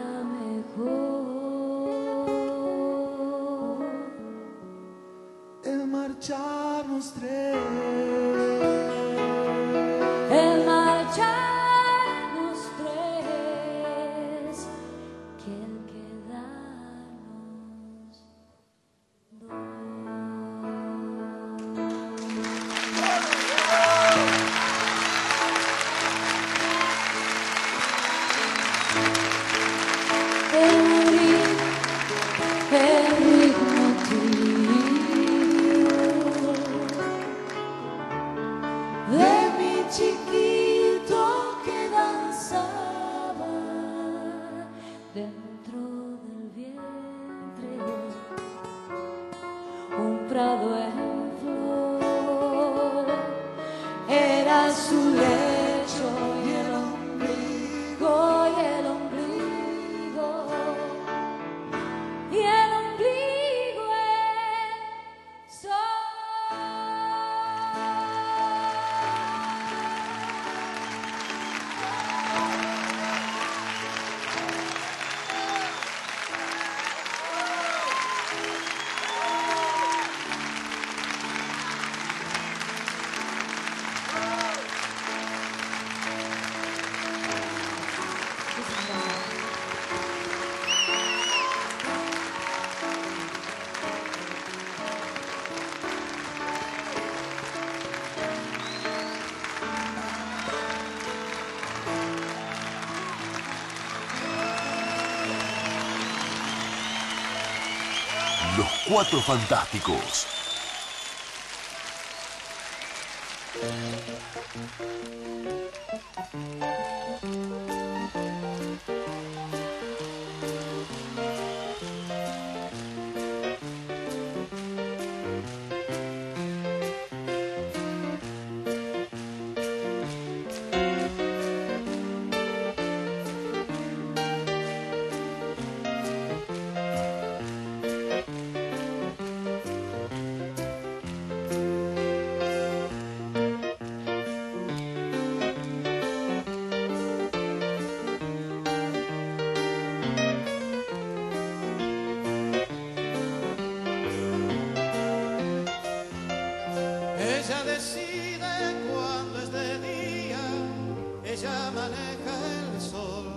mejor el marcharnos tres, el marcharnos tres, que el quedarnos dos. El ritmo tibio de mi chiquito que danzaba dentro del vientre, un prado en flor. Era su lecho y el ombligo, y el ombligo, y el ombligo el sol. Los Cuatro Fantásticos. Ella decide cuando es de día, ella maneja el sol,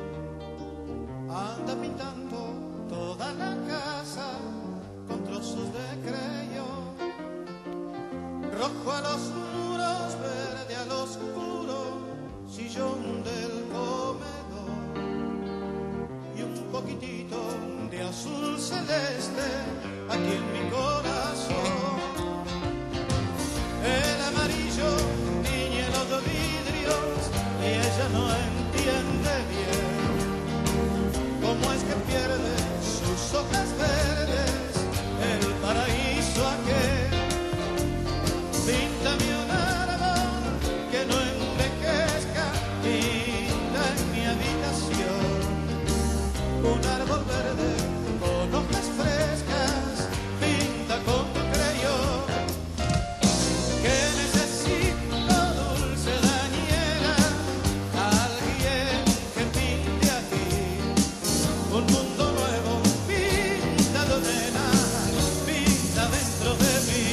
anda pintando toda la casa con trozos de creyón, rojo a los muros, verde al oscuro, sillón del comedor y un poquitito de azul celeste aquí en mi corazón. El amarillo tiñe los vidrios y ella no entiende bien cómo es que pierde sus hojas verdes el paraíso aquel. Píntame un árbol que no envejezca, pinta en mi habitación un árbol verde con hojas frescas, pinta con tu creyón. Que necesito dulce dañera, alguien que pinte aquí un mundo nuevo, píntalo nena, pinta dentro de mí.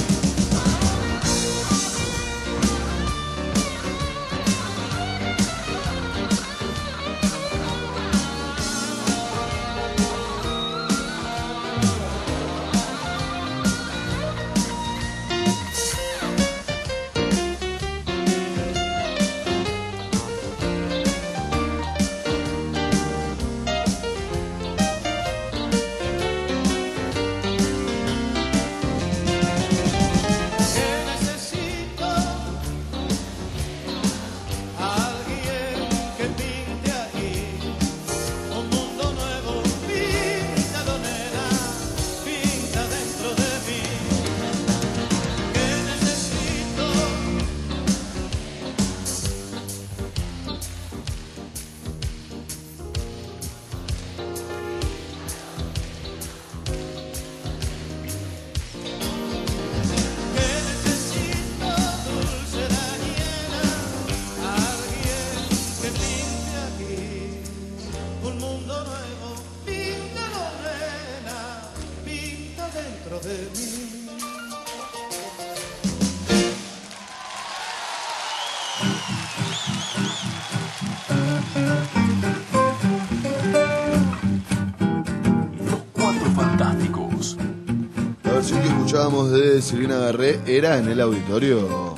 Escuchábamos de Silvina Garré era en el auditorio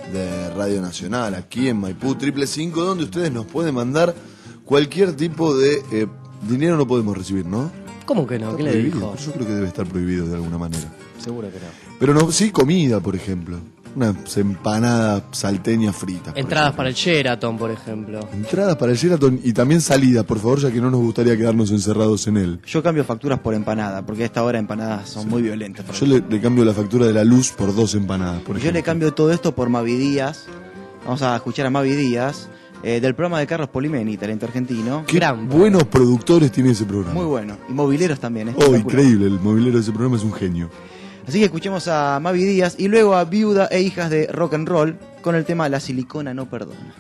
de Radio Nacional, aquí en Maipú 555, donde ustedes nos pueden mandar cualquier tipo de dinero. No podemos recibir, ¿no? ¿Cómo que no? Está ¿Qué le prohibido, dijo? pero yo creo que debe estar prohibido de alguna manera. Seguro que no. Pero no, sí, comida, por ejemplo. Una empanada salteña frita. Entradas para el Sheraton, por ejemplo. Entradas para el Sheraton y también salida, por favor, ya que no nos gustaría quedarnos encerrados en él. Yo cambio facturas por empanada, porque a esta hora empanadas son muy violentas. Yo le cambio la factura de la luz por 2 empanadas, por Yo ejemplo. le cambio todo esto por Mavi Díaz. Vamos a escuchar a Mavi Díaz, del programa de Carlos Polimeni, talento argentino. Qué buenos productores tiene ese programa. Muy bueno. Y mobileros también. Oh, increíble, el mobilero de ese programa es un genio. Así que escuchemos a Mavi Díaz y luego a Viuda e Hijas de Rock and Roll con el tema La silicona no perdona.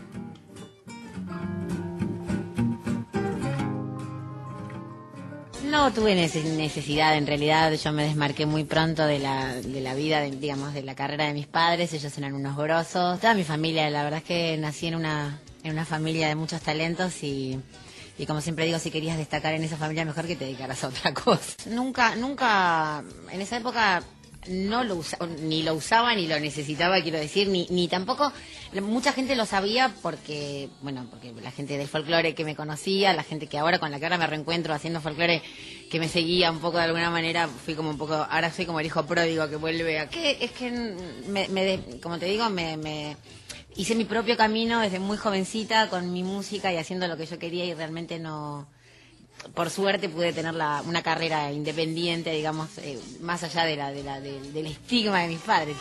No tuve necesidad, en realidad yo me desmarqué muy pronto de la vida, digamos, de la carrera de mis padres. Ellos eran unos grosos. Toda mi familia, la verdad es que nací en una familia de muchos talentos y como siempre digo, si querías destacar en esa familia, mejor que te dedicaras a otra cosa. Nunca, en esa época no ni lo usaba ni lo necesitaba, quiero decir, ni tampoco, mucha gente lo sabía porque la gente del folclore que me conocía, la gente que ahora con la que ahora me reencuentro haciendo folclore, que me seguía un poco de alguna manera, fui como un poco, ahora soy como el hijo pródigo que vuelve a, es que como te digo, me hice mi propio camino desde muy jovencita con mi música y haciendo lo que yo quería y realmente no, por suerte pude tener una carrera independiente, digamos, más allá del estigma de mis padres.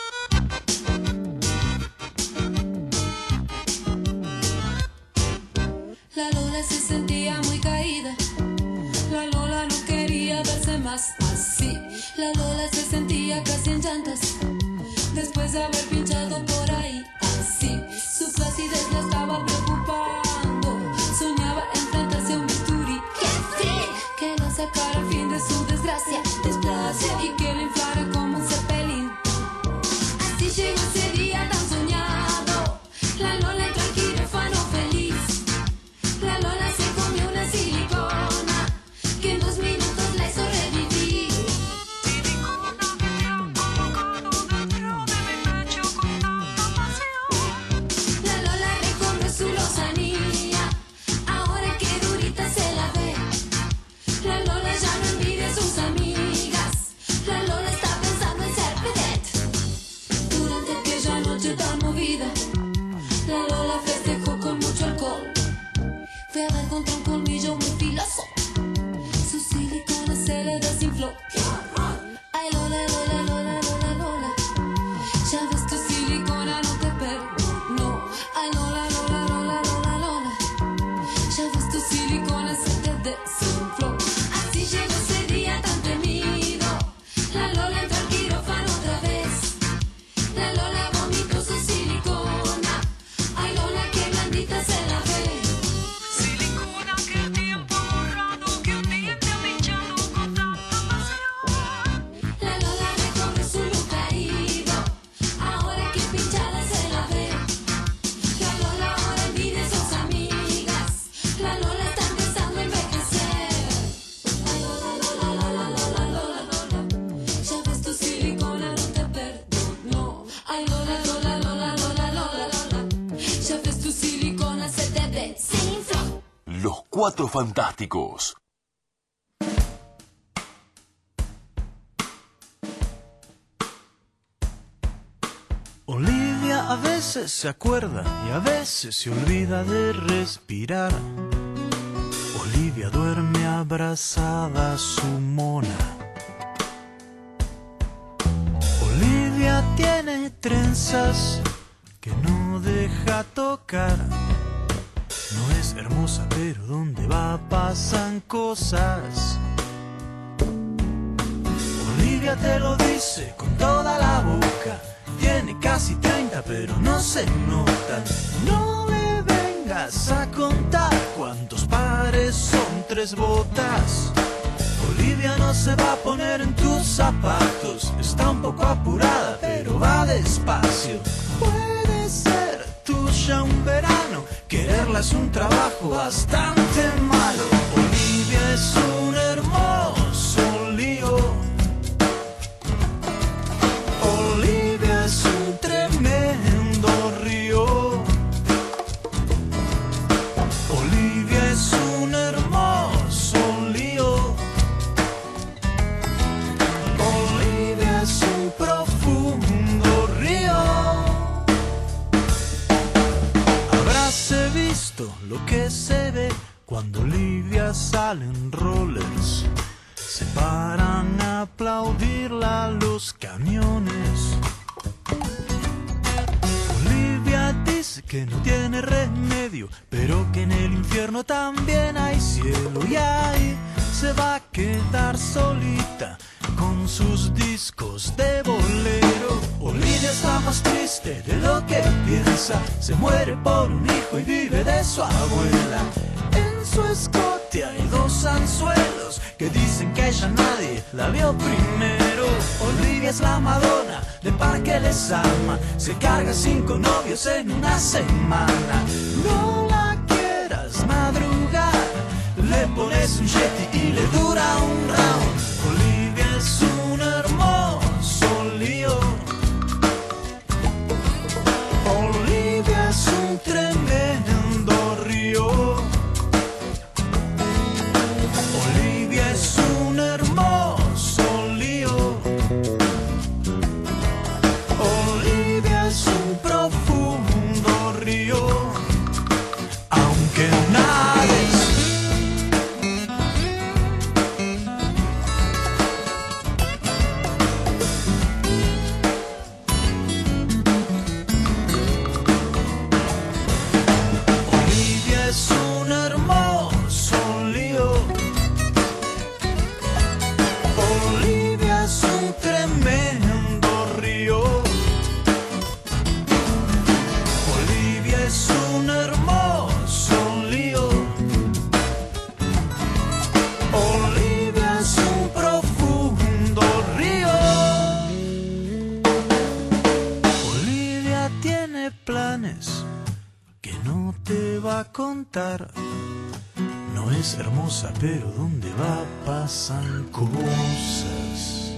La Lola se sentía muy caída, la Lola no quería verse más así, la Lola se sentía casi en llantas, después de haber pinchado por ahí así, su flacidez la estaba preocupando, soñaba enfrentarse a un bisturí que la sacara al fin de su desgracia y que la inflara como un cepelín. Así llegó ese día tan soñado, la Lola entró al quirófano feliz, la Lola se comió una silicona que en 2 minutos la hizo revivir. La Lola recobró su lozanía, ahora que durita se la ve, la Lola ya Cuatro Fantásticos. Olivia a veces se acuerda y a veces se olvida de respirar. Olivia duerme abrazada a su mona. Olivia tiene trenzas que no deja tocar. No es hermosa, pero donde va pasan cosas. Olivia te lo dice con toda la boca. Tiene casi 30, pero no se notan. No me vengas a contar cuántos pares son 3 botas. Olivia no se va a poner en tus zapatos. Está un poco apurada, pero va despacio. Puede ser tuya un verano. Quererla es un trabajo bastante malo. Olivia es un hermoso lío. Olivia es un tremendo río. Olivia es un hermoso lío. Olivia es un profundo río. Habráse visto lo que se ve cuando Olivia sale en rollers. Se paran a aplaudirla los camiones. Olivia dice que no tiene remedio, pero que en el infierno también hay cielo. Y ahí se va a quedar solita con sus discos de bolero. Olivia está más triste de lo que piensa. Se muere por un hijo y vive de su abuela. En su escote hay 2 anzuelos que dicen que ella nadie la vio primero. Olivia es la Madonna de Parque Les Ama. Se carga 5 novios en una semana. No la quieras madrugar, le pones un Yeti y le dura un round. Olivia es un hermoso lío. Olivia es un tremendo río. Olivia es un hermoso lío. Olivia es un profundo río. Aunque nades. Olivia es un hermoso lío. Olivia es un tremendo río. Olivia es un hermoso lío. Olivia es un profundo río. Olivia tiene planes que no te va a contar. No es hermosa, pero donde va pasan cosas.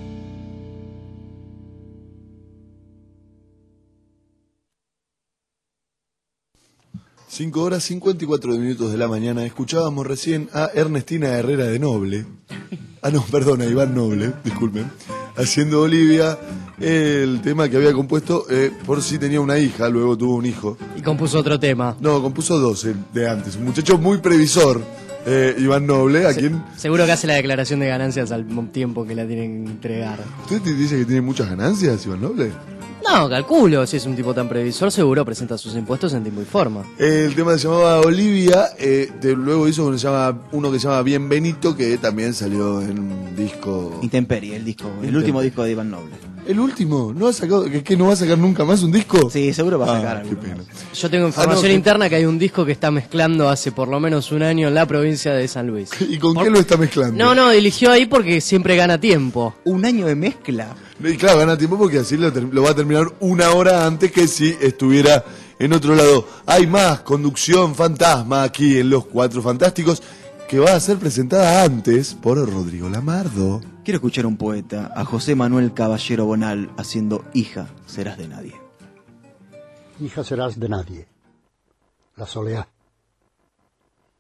Cinco horas 54 minutos de la mañana. Escuchábamos recién a Ernestina Herrera de Noble. Ah, no, perdón, a Iván Noble, disculpen. Haciendo Olivia, el tema que había compuesto por si tenía una hija, luego tuvo un hijo. Y compuso otro tema. No, compuso 2 de antes. Un muchacho muy previsor, Iván Noble, a quien... Seguro que hace la declaración de ganancias al tiempo que la tienen que entregar. ¿Usted te dice que tiene muchas ganancias, Iván Noble? No, calculo, si es un tipo tan previsor, seguro presenta sus impuestos en tiempo y forma. El tema se llamaba Olivia, luego hizo uno que se llama Bienvenido, que también salió en un disco... Intemperie, el último disco de Iván Noble. ¿El último? ¿No ha sacado, que no va a sacar nunca más un disco? Sí, seguro va a sacar qué algo. pena. Yo tengo información interna que hay un disco que está mezclando hace por lo menos un año en la provincia de San Luis. ¿Y con qué lo está mezclando? No, eligió ahí porque siempre gana tiempo. ¿Un año de mezcla? Y claro, gana tiempo porque así lo va a terminar una hora antes que si estuviera en otro lado. Hay más conducción fantasma aquí en Los Cuatro Fantásticos, que va a ser presentada antes por Rodrigo Lamardo. Quiero escuchar a un poeta, a José Manuel Caballero Bonal, haciendo Hija serás de nadie. Hija serás de nadie. La soleá.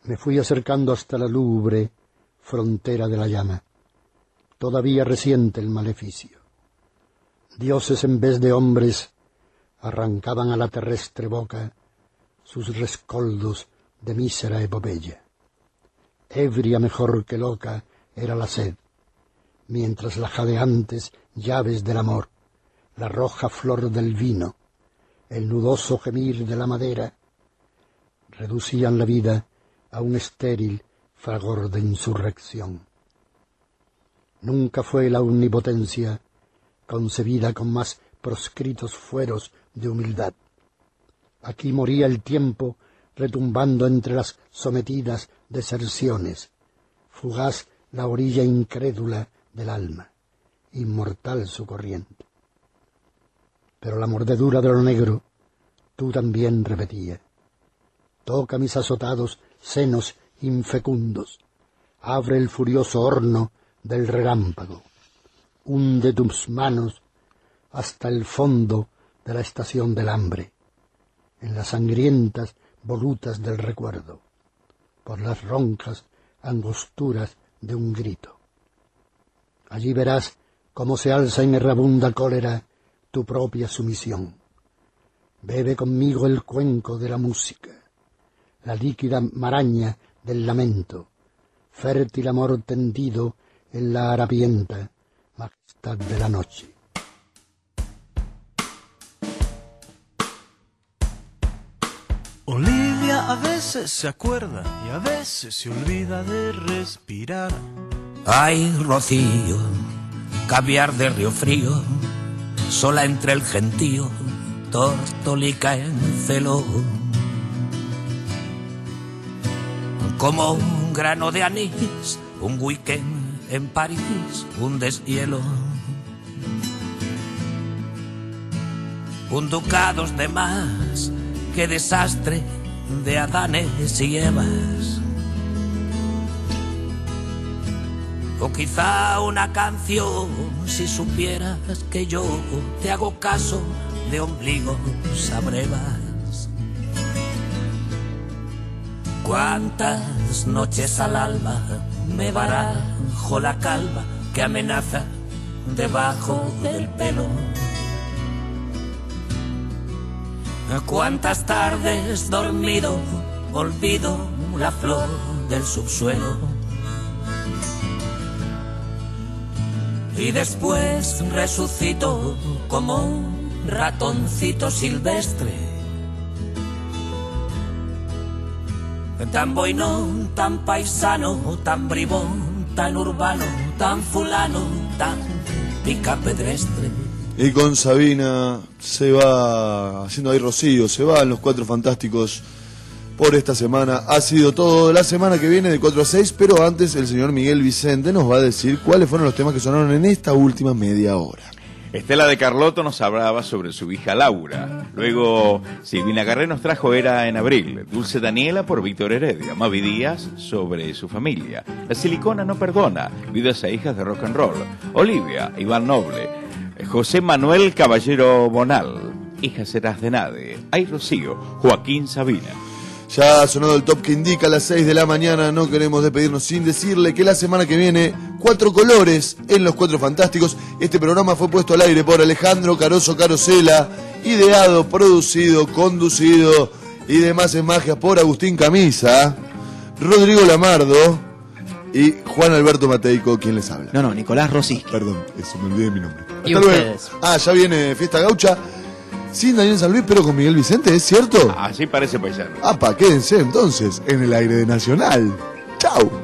Me fui acercando hasta la lúgubre frontera de la llama. Todavía reciente el maleficio. Dioses en vez de hombres arrancaban a la terrestre boca sus rescoldos de mísera epopeya. Ebria mejor que loca era la sed, mientras las jadeantes llaves del amor, la roja flor del vino, el nudoso gemir de la madera, reducían la vida a un estéril fragor de insurrección. Nunca fue la omnipotencia concebida con más proscritos fueros de humildad. Aquí moría el tiempo retumbando entre las sometidas deserciones, fugaz la orilla incrédula del alma, inmortal su corriente. Pero la mordedura de lo negro tú también repetía. Toca mis azotados senos infecundos, abre el furioso horno del relámpago, hunde tus manos hasta el fondo de la estación del hambre, en las sangrientas volutas del recuerdo, por las roncas angosturas de un grito. Allí verás cómo se alza en errabunda cólera tu propia sumisión. Bebe conmigo el cuenco de la música, la líquida maraña del lamento, fértil amor tendido en la harapienta majestad de la noche. Olivia a veces se acuerda y a veces se olvida de respirar. Ay, Rocío, caviar de Río Frío, sola entre el gentío, tortolica en celo. Como un grano de anís, un weekend en París, un deshielo. Un ducados de más, qué desastre de Adanes y Evas. O quizá una canción, si supieras que yo te hago caso de ombligos a brevas. Cuántas noches al alba me barajo la calma que amenaza debajo del pelo. Cuántas tardes dormido olvido la flor del subsuelo. Y después resucito como un ratoncito silvestre. Tan boinón, tan paisano, tan bribón, tan urbano, tan fulano, tan picapedrestre. Y con Sabina se va haciendo ahí Rocío, se van los Cuatro Fantásticos por esta semana. Ha sido todo. La semana que viene de 4 a 6, pero antes el señor Miguel Vicente nos va a decir cuáles fueron los temas que sonaron en esta última media hora. Estela de Carlotto nos hablaba sobre su hija Laura. Luego Silvina Garré nos trajo Era en Abril. Dulce Daniela por Víctor Heredia. Mavi Díaz sobre su familia. La Silicona no perdona. Viudas e hijas de rock and roll. Olivia, Iván Noble. José Manuel Caballero Bonal. Hija serás de nadie. Ay Rocío. Joaquín Sabina. Ya ha sonado el top que indica a las 6 de la mañana. No queremos despedirnos sin decirle que la semana que viene 4 colores en los Cuatro Fantásticos. Este programa fue puesto al aire por Alejandro Caroso Carosela, ideado, producido, conducido y demás en magia por Agustín Camisa, Rodrigo Lamardo y Juan Alberto Mateico, quien les habla. No, Nicolás Rossi. Perdón, eso me olvidé de mi nombre. ¿Y Hasta ustedes? luego. Ya viene Fiesta Gaucha. Sin Daniel San Luis, pero con Miguel Vicente, ¿es cierto? Así parece paisano. Quédense entonces en el aire de Nacional. ¡Chau!